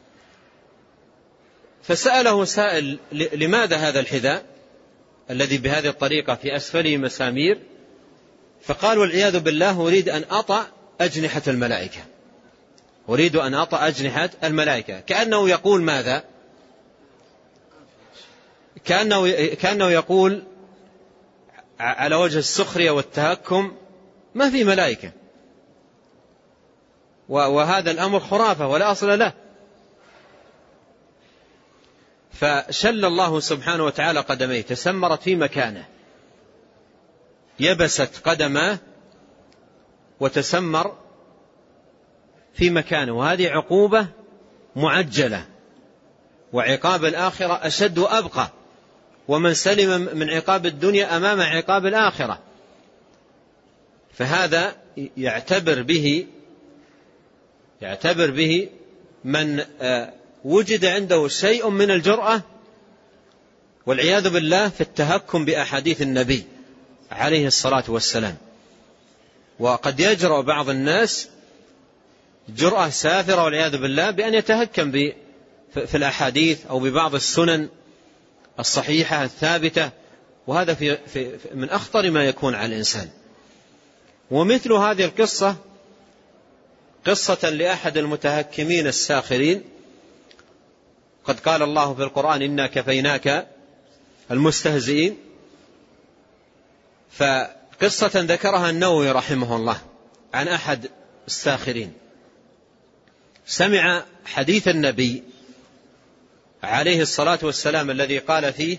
فسأله سائل: لماذا هذا الحذاء الذي بهذه الطريقة في أسفله مسامير؟ فقال: والعياذ بالله أريد أن أطأ أجنحة الملائكة. كأنه يقول ماذا؟ كأنه يقول على وجه السخرية والتهكم: ما في ملائكة، وهذا الأمر خرافة ولا أصل له. فشل الله سبحانه وتعالى قدميه، تسمرت في مكانه، يبست قدماه وتسمر في مكانه، وهذه عقوبة معجلة، وعقاب الآخرة أشد وأبقى، ومن سلم من عقاب الدنيا أمام عقاب الآخرة. فهذا يعتبر به يعتبر به من وجد عنده شيء من الجرأة والعياذ بالله في التهكم بأحاديث النبي عليه الصلاة والسلام. وقد يجرؤ بعض الناس جرأة سافرة والعياذ بالله بأن يتهكم في الأحاديث أو ببعض السنن الصحيحة الثابتة، وهذا من أخطر ما يكون على الإنسان. ومثل هذه القصة قصة لأحد المتهكمين الساخرين، قد قال الله في القرآن إنا كفيناك المستهزئين. فقصة ذكرها النووي رحمه الله عن أحد الساخرين، سمع حديث النبي عليه الصلاة والسلام الذي قال فيه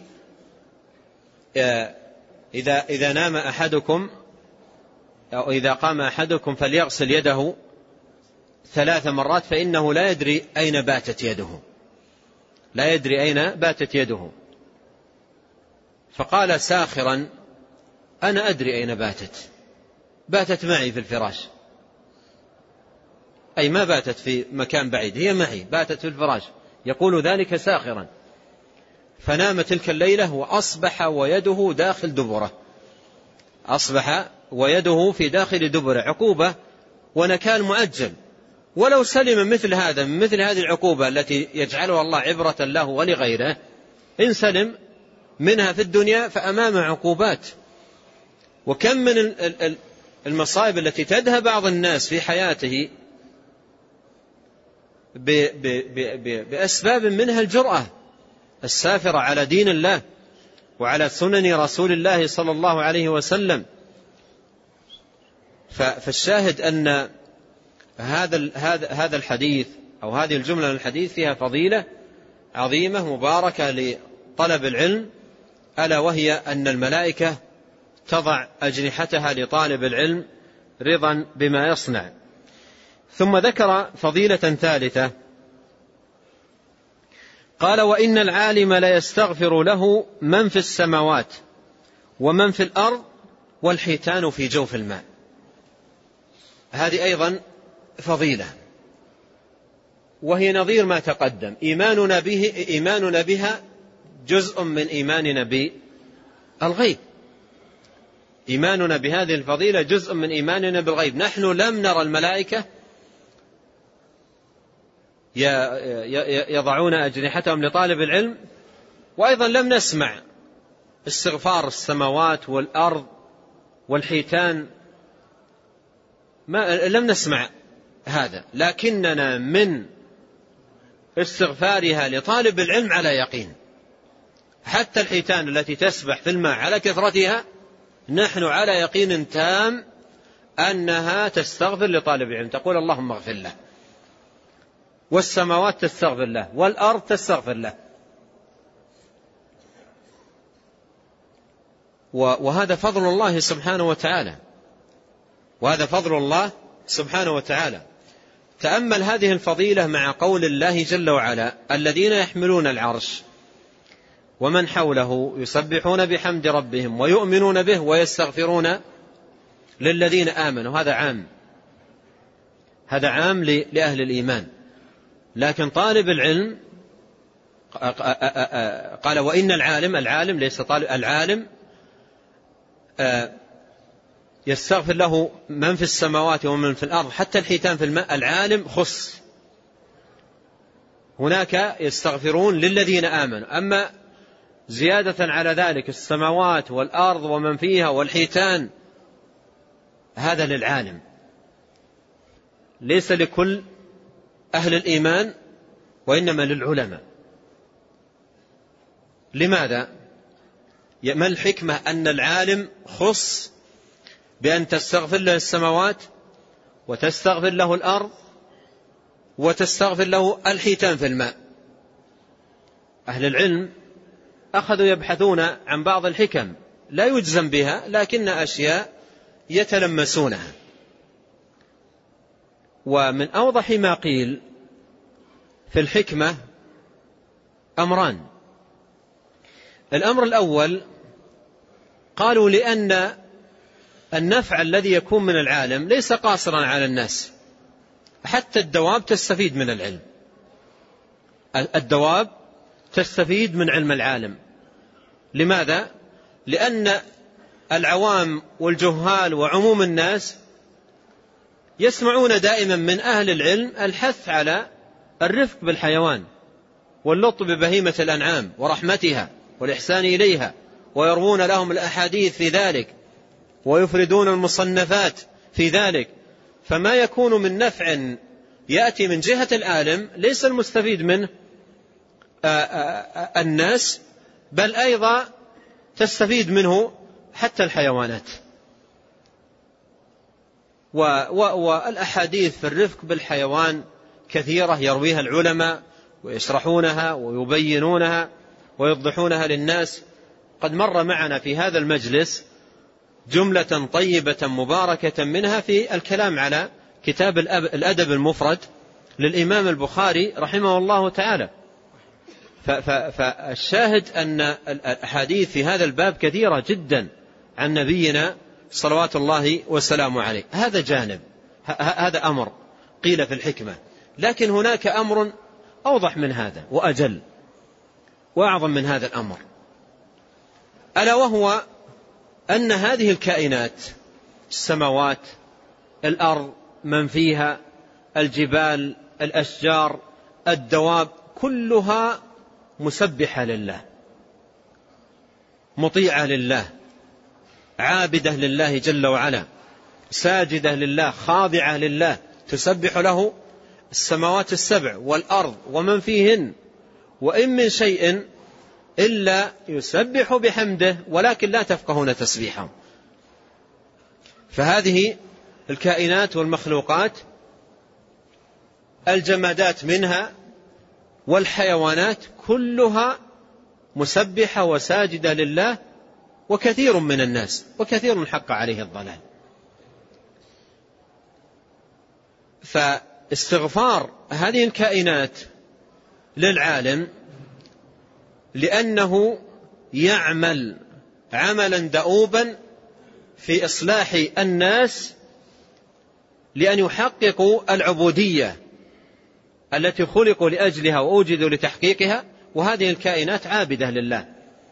إذا نام أحدكم أو إذا قام أحدكم فليغسل يده 3 مرات فإنه لا يدري أين باتت يده، لا يدري أين باتت يده. فقال ساخرا أنا أدري أين باتت معي في الفراش، أي ما باتت في مكان بعيد، هي معي باتت في الفراش، يقول ذلك ساخرا. فنام تلك الليلة وأصبح ويده داخل دبره، أصبح ويده في داخل دبره، عقوبة ونكال مؤجل. ولو سلم مثل هذا من مثل هذه العقوبة التي يجعلها الله عبرة له ولغيره، إن سلم منها في الدنيا فأمام عقوبات. وكم من المصائب التي تدهى بعض الناس في حياته بأسباب منها الجرأة السافرة على دين الله وعلى سنن رسول الله صلى الله عليه وسلم. فالشاهد أن هذا الحديث أو هذه الجملة من الحديث فيها فضيلة عظيمة مباركة لطلب العلم، ألا وهي أن الملائكة تضع أجنحتها لطالب العلم رضا بما يصنع. ثم ذكر فضيلة ثالثة، قال وإن العالم لا يستغفر له من في السماوات ومن في الأرض والحيتان في جوف الماء. هذه أيضا فضيلة، وهي نظير ما تقدم. إيماننا بها جزء من إيماننا بالغيب. إيماننا بهذه الفضيلة جزء من إيماننا بالغيب. نحن لم نرى الملائكة يضعون أجنحتهم لطالب العلم، وأيضا لم نسمع استغفار السماوات والأرض والحيتان، لم نسمع هذا، لكننا من استغفارها لطالب العلم على يقين. حتى الحيتان التي تسبح في الماء على كثرتها نحن على يقين تام أنها تستغفر لطالب العلم، تقول اللهم اغفر له، والسماوات تستغفر له، والأرض تستغفر له. وهذا فضل الله سبحانه وتعالى، وهذا فضل الله سبحانه وتعالى. تأمل هذه الفضيلة مع قول الله جل وعلا الذين يحملون العرش ومن حوله يسبحون بحمد ربهم ويؤمنون به ويستغفرون للذين آمنوا. هذا عام لأهل الإيمان. لكن طالب العلم قال وإن العالم ليس طالب، العالم يستغفر له من في السماوات ومن في الأرض حتى الحيتان في الماء. العالم خص، هناك يستغفرون للذين آمنوا. أما زيادة على ذلك السماوات والأرض ومن فيها والحيتان، هذا للعالم، ليس لكل أهل الإيمان، وإنما للعلماء. لماذا؟ ما الحكمة أن العالم خص بأن تستغفر له السماوات وتستغفر له الأرض وتستغفر له الحيتان في الماء؟ أهل العلم أخذوا يبحثون عن بعض الحكم لا يجزم بها، لكن أشياء يتلمسونها. ومن أوضح ما قيل في الحكمة أمران. الأمر الأول قالوا لأن النفع الذي يكون من العالم ليس قاصرا على الناس، حتى الدواب تستفيد من العلم، الدواب تستفيد من علم العالم. لماذا؟ لأن العوام والجهال وعموم الناس يسمعون دائما من أهل العلم الحث على الرفق بالحيوان واللطف ببهيمة الأنعام ورحمتها والإحسان إليها، ويروون لهم الأحاديث في ذلك ويفردون المصنفات في ذلك. فما يكون من نفع يأتي من جهة العالم ليس المستفيد منه الناس، بل أيضا تستفيد منه حتى الحيوانات. والأحاديث في الرفق بالحيوان كثيرة يرويها العلماء ويشرحونها ويبينونها ويوضحونها للناس. قد مر معنا في هذا المجلس جملة طيبة مباركة منها في الكلام على كتاب الأدب المفرد للإمام البخاري رحمه الله تعالى. فالشاهد أن الأحاديث في هذا الباب كثيرة جدا عن نبينا صلوات الله وسلامه عليه. هذا جانب، هذا أمر قيل في الحكمة، لكن هناك أمر أوضح من هذا وأجل وأعظم من هذا الأمر، ألا وهو أن هذه الكائنات، السماوات، الأرض، من فيها، الجبال، الأشجار، الدواب، كلها مسبحة لله، مطيعة لله، عابدة لله جل وعلا، ساجدة لله، خاضعة لله، تسبح له السماوات السبع والأرض ومن فيهن، وإن من شيء إلا يسبح بحمده ولكن لا تفقهون تسبيحهم. فهذه الكائنات والمخلوقات، الجمادات منها والحيوانات، كلها مسبحة وساجدة لله، وكثير من الناس وكثير حق عليه الضلال. فاستغفار هذه الكائنات للعالم لأنه يعمل عملا دؤوبا في إصلاح الناس لأن يحققوا العبودية التي خلقوا لأجلها وأوجدوا لتحقيقها، وهذه الكائنات عابدة لله،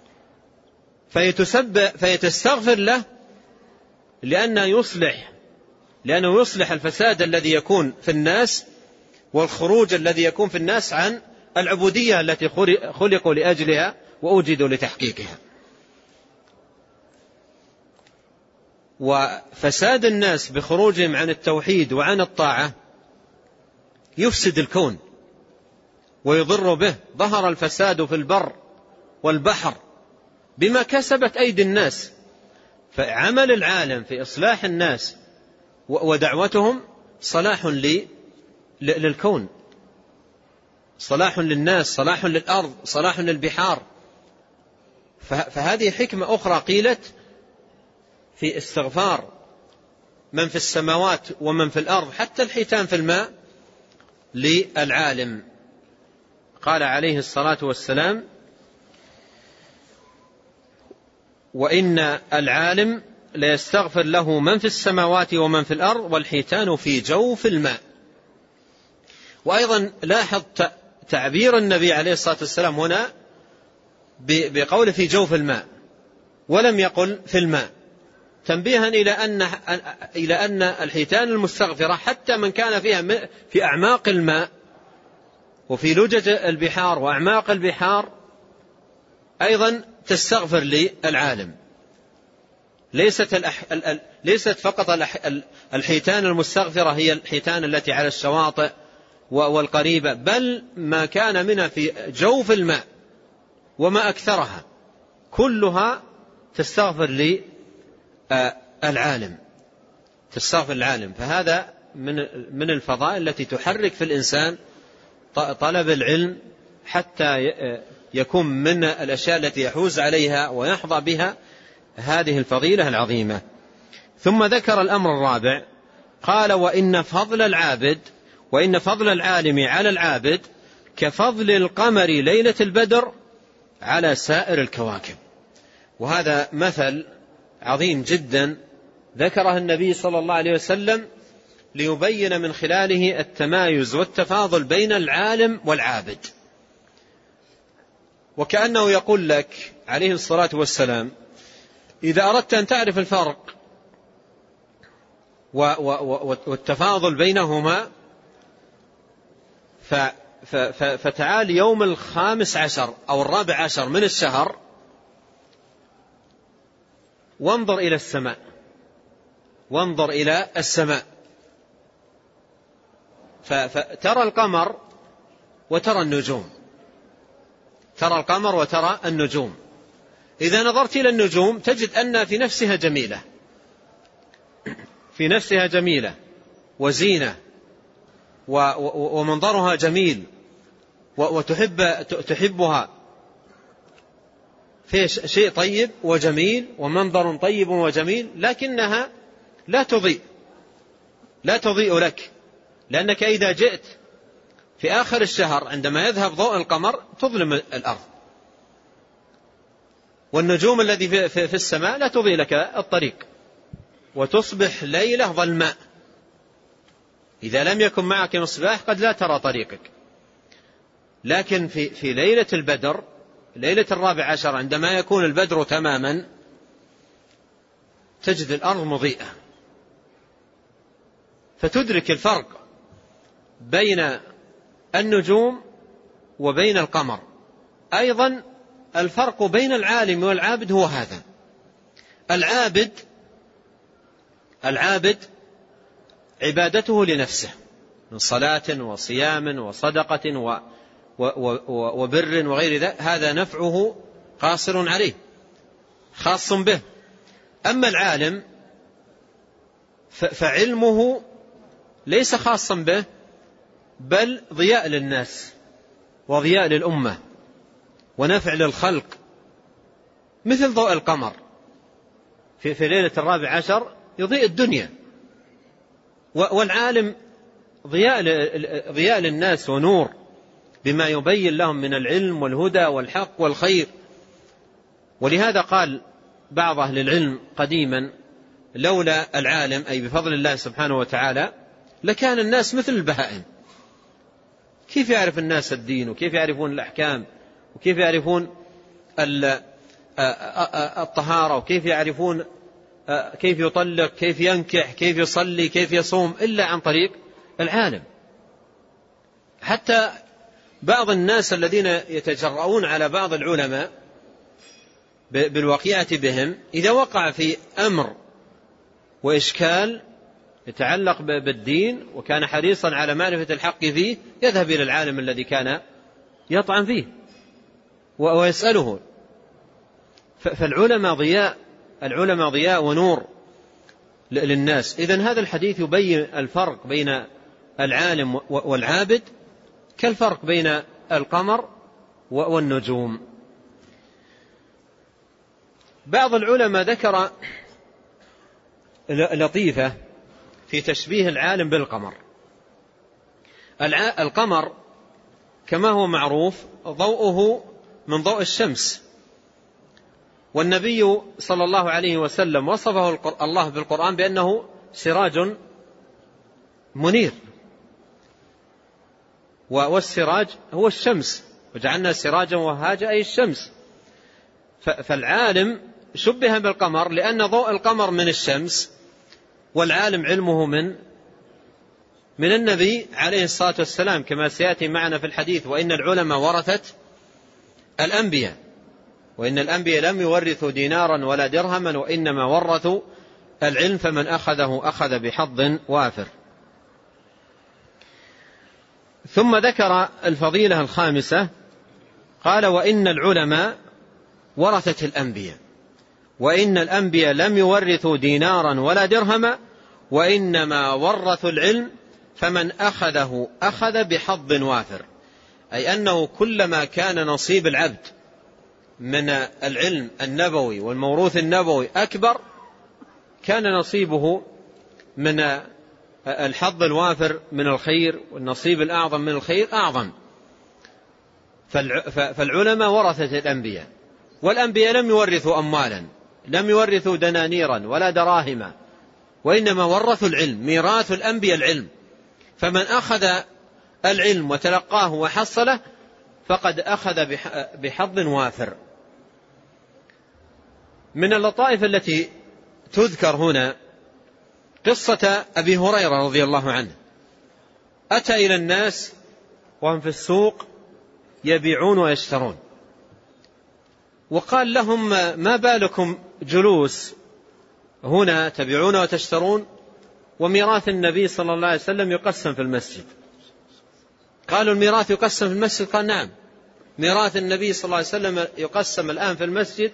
فيتستغفر له لأنه يصلح الفساد الذي يكون في الناس والخروج الذي يكون في الناس عن العبودية التي خلقوا لأجلها وأوجدوا لتحقيقها. وفساد الناس بخروجهم عن التوحيد وعن الطاعة يفسد الكون ويضر به. ظهر الفساد في البر والبحر بما كسبت أيدي الناس. فعمل العالم في إصلاح الناس ودعوتهم صلاح للكون، صلاح للناس، صلاح للأرض، صلاح للبحار. فهذه حكمة أخرى قيلت في استغفار من في السماوات ومن في الأرض حتى الحيتان في الماء للعالم. قال عليه الصلاة والسلام: وإن العالم ليستغفر له من في السماوات ومن في الأرض والحيتان في جوف الماء. وأيضا لاحظ تعبير النبي عليه الصلاة والسلام هنا بقول في جوف الماء ولم يقل في الماء، تنبيها إلى أن الحيتان المستغفرة حتى من كان فيها في أعماق الماء وفي لجج البحار وأعماق البحار أيضا تستغفر للعالم. ليست فقط الحيتان المستغفرة هي الحيتان التي على الشواطئ والقريبة، بل ما كان منها في جوف الماء وما أكثرها كلها تستغفر للعالم، تستغفر العالم. فهذا من الفضائل التي تحرك في الإنسان طلب العلم حتى يكون من الأشياء التي يحوز عليها ويحظى بها هذه الفضيلة العظيمة. ثم ذكر الأمر الرابع، قال: وإن فضل العالم على العابد كفضل القمر ليلة البدر على سائر الكواكب. وهذا مثل عظيم جدا ذكره النبي صلى الله عليه وسلم ليبين من خلاله التمايز والتفاضل بين العالم والعابد. وكأنه يقول لك عليه الصلاة والسلام: إذا أردت أن تعرف الفرق والتفاضل بينهما فتعال يوم 15 أو 14 من الشهر وانظر إلى السماء، وانظر إلى السماء، فترى القمر وترى النجوم، ترى القمر وترى النجوم. إذا نظرت إلى النجوم تجد أن في نفسها جميلة، في نفسها جميلة وزينة ومنظرها جميل وتحبها، في شيء طيب وجميل ومنظر طيب وجميل، لكنها لا تضيء لك، لأنك إذا جئت في آخر الشهر عندما يذهب ضوء القمر تظلم الأرض، والنجوم الذي في السماء لا تضيء لك الطريق، وتصبح ليلة ظلماء. إذا لم يكن معك مصباح قد لا ترى طريقك. لكن في ليلة البدر، ليلة 14 عندما يكون البدر تماما، تجد الأرض مضيئة، فتدرك الفرق بين النجوم وبين القمر. أيضا الفرق بين العالم والعابد هو هذا: العابد عبادته لنفسه من صلاة وصيام وصدقة وبر وغير ذلك، هذا نفعه قاصر عليه خاص به. أما العالم فعلمه ليس خاصا به، بل ضياء للناس وضياء للأمة ونفع للخلق، مثل ضوء القمر في ليلة 14 يضيء الدنيا، والعالم ضياء للناس ونور بما يبين لهم من العلم والهدى والحق والخير. ولهذا قال بعض أهل العلم قديما: لولا العالم، أي بفضل الله سبحانه وتعالى، لكان الناس مثل البهائم. كيف يعرف الناس الدين، وكيف يعرفون الأحكام، وكيف يعرفون الطهارة، وكيف يعرفون كيف يطلق، كيف ينكح، كيف يصلي، كيف يصوم، إلا عن طريق العالم. حتى بعض الناس الذين يتجرؤون على بعض العلماء بالوقيعة بهم، إذا وقع في أمر وإشكال يتعلق بالدين وكان حريصا على معرفة الحق فيه، يذهب إلى العالم الذي كان يطعن فيه ويسأله. فالعلماء ضياء ونور للناس. إذن هذا الحديث يبين الفرق بين العالم والعابد كالفرق بين القمر والنجوم. بعض العلماء ذكر لطيفة في تشبيه العالم بالقمر. القمر كما هو معروف ضوءه من ضوء الشمس، والنبي صلى الله عليه وسلم وصفه الله بالقرآن بأنه سراج منير، والسراج هو الشمس، وجعلنا سراجا وهاجا أي الشمس. فالعالم شبه بالقمر لأن ضوء القمر من الشمس، والعالم علمه من النبي عليه الصلاة والسلام، كما سيأتي معنا في الحديث: وإن العلماء ورثة الأنبياء، وإن الأنبياء لم يورثوا دينارا ولا درهما وإنما ورثوا العلم، فمن أخذه أخذ بحظ وافر. ثم ذكر الفضيلة الخامسة، قال: وإن العلماء ورثة الأنبياء، وإن الأنبياء لم يورثوا دينارا ولا درهما وإنما ورثوا العلم، فمن أخذه أخذ بحظ وافر. أي أنه كلما كان نصيب العبد من العلم النبوي والموروث النبوي أكبر، كان نصيبه من الحظ الوافر من الخير والنصيب الأعظم من الخير أعظم. فالعلماء ورثة الأنبياء، والأنبياء لم يورثوا أموالا، لم يورثوا دنانيرا ولا دراهم، وإنما ورثوا العلم، ميراث الأنبياء العلم، فمن أخذ العلم وتلقاه وحصله فقد أخذ بحظ وافر. من اللطائف التي تذكر هنا قصة أبي هريرة رضي الله عنه، أتى إلى الناس وهم في السوق يبيعون ويشترون، وقال لهم: ما بالكم جلوس هنا تبيعون وتشترون وميراث النبي صلى الله عليه وسلم يقسم في المسجد؟ قالوا: الميراث يقسم في المسجد؟ قال: نعم، ميراث النبي صلى الله عليه وسلم يقسم الآن في المسجد.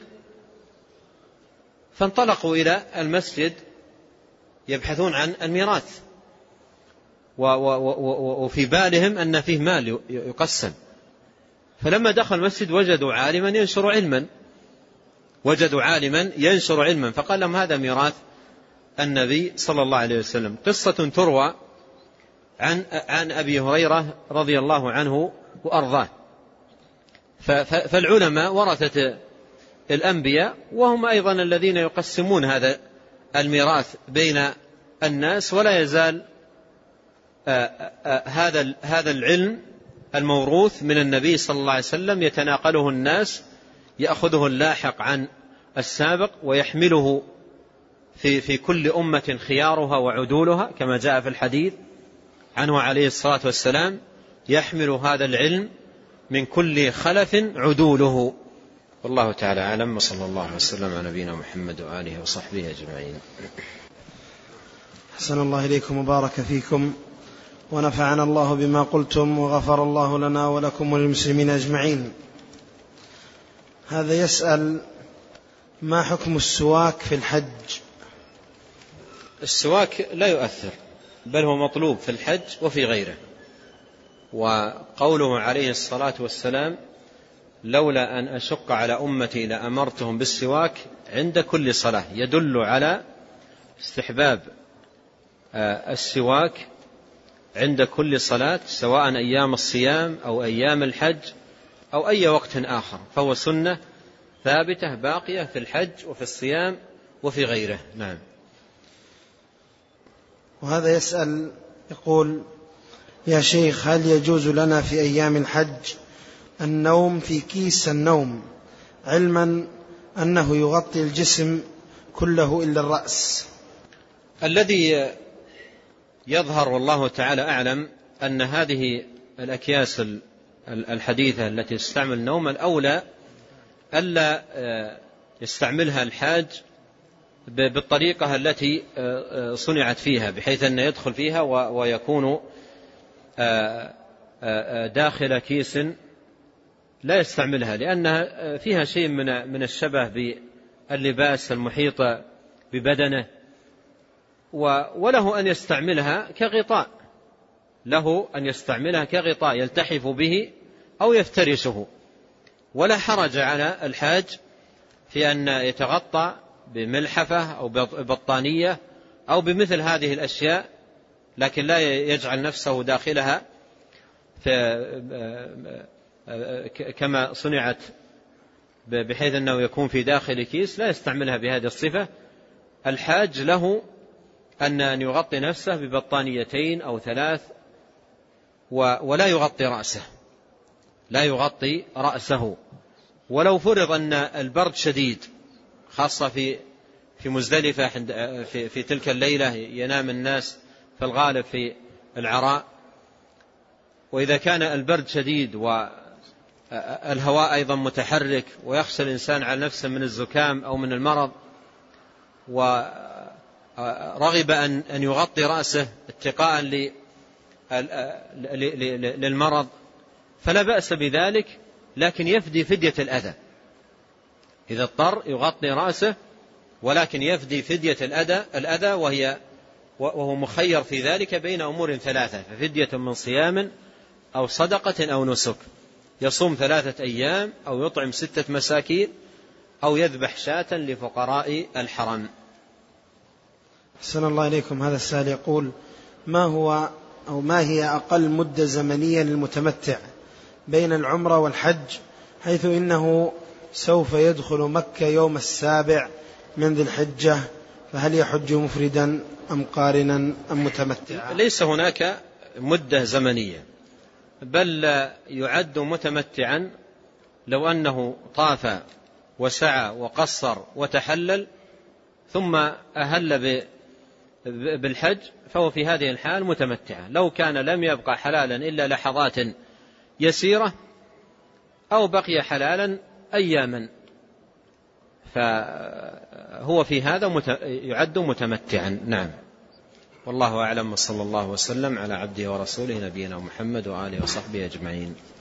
فانطلقوا إلى المسجد يبحثون عن الميراث، وفي بالهم أن فيه مال يقسم. فلما دخل المسجد وجدوا عالما ينشر علما، فقال لهم: هذا ميراث النبي صلى الله عليه وسلم. قصة تروى عن أبي هريرة رضي الله عنه وأرضاه. فالعلماء ورثة الأنبياء، وهم أيضا الذين يقسمون هذا الميراث بين الناس، ولا يزال هذا العلم الموروث من النبي صلى الله عليه وسلم يتناقله الناس، يأخذه اللاحق عن السابق ويحمله في كل أمة خيارها وعدولها، كما جاء في الحديث عنه عليه الصلاة والسلام: يحمل هذا العلم من كل خلف عدوله. والله تعالى أعلم، وصلى الله وسلم على نبينا محمد وآله وصحبه أجمعين. حسن الله إليكم وبارك فيكم، ونفعنا الله بما قلتم، وغفر الله لنا ولكم وللمسلمين أجمعين. هذا يسأل: ما حكم السواك في الحج؟ السواك لا يؤثر، بل هو مطلوب في الحج وفي غيره. وقوله عليه الصلاة والسلام: لولا أن أشق على أمتي لأمرتهم بالسواك عند كل صلاة، يدل على استحباب السواك عند كل صلاة، سواء أيام الصيام أو أيام الحج أو أي وقت آخر، فهو سنة ثابتة باقية في الحج وفي الصيام وفي غيره. نعم. وهذا يسأل يقول: يا شيخ، هل يجوز لنا في أيام الحج النوم في كيس النوم، علما أنه يغطي الجسم كله إلا الرأس؟ الذي يظهر والله تعالى أعلم أن هذه الأكياس الحديثة التي تستعمل نوم، الأولى ألا يستعملها الحاج بالطريقة التي صنعت فيها، بحيث أن يدخل فيها ويكون داخل كيس لا يستعملها، لأنها فيها شيء من الشبه باللباس المحيط ببدنه، وله أن يستعملها كغطاء، يلتحف به أو يفترشه، ولا حرج على الحاج في أن يتغطى بملحفة أو بطانية أو بمثل هذه الأشياء، لكن لا يجعل نفسه داخلها كما صنعت بحيث أنه يكون في داخل كيس، لا يستعملها بهذه الصفة. الحاج له أن يغطي نفسه ببطانيتين أو 3، ولا يغطي رأسه. ولو فرض أن البرد شديد، خاصة في مزدلفة في تلك الليلة ينام الناس في الغالب في العراء، وإذا كان البرد شديد والهواء أيضا متحرك ويخشى الإنسان على نفسه من الزكام أو من المرض، ورغب أن يغطي رأسه اتقاء للمرض، فلا بأس بذلك، لكن يفدي فدية الأذى. إذا اضطر يغطي رأسه، ولكن يفدي فدية الأذى، وهو مخير في ذلك بين أمور 3، ففدية من صيام أو صدقة أو نسك، يصوم 3 أيام أو يطعم 6 مساكين أو يذبح شاة لفقراء الحرم. أحسن الله إليكم. هذا السائل يقول: ما هي أقل مدة زمنية للمتمتع بين العمرة والحج، حيث إنه سوف يدخل مكة يوم 7 من ذي الحجة، فهل يحج مفردا أم قارنا أم متمتعا؟ ليس هناك مدة زمنية، بل يعد متمتعا لو أنه طاف وسعى وقصر وتحلل ثم أهل بالحج فهو في هذه الحال متمتعا. لو كان لم يبقى حلالا إلا لحظات يسيرة أو بقي حلالا أياما فهو في هذا يعد متمتعا. نعم، والله أعلم، وصلى الله وسلم على عبده ورسوله نبينا محمد وآله وصحبه أجمعين.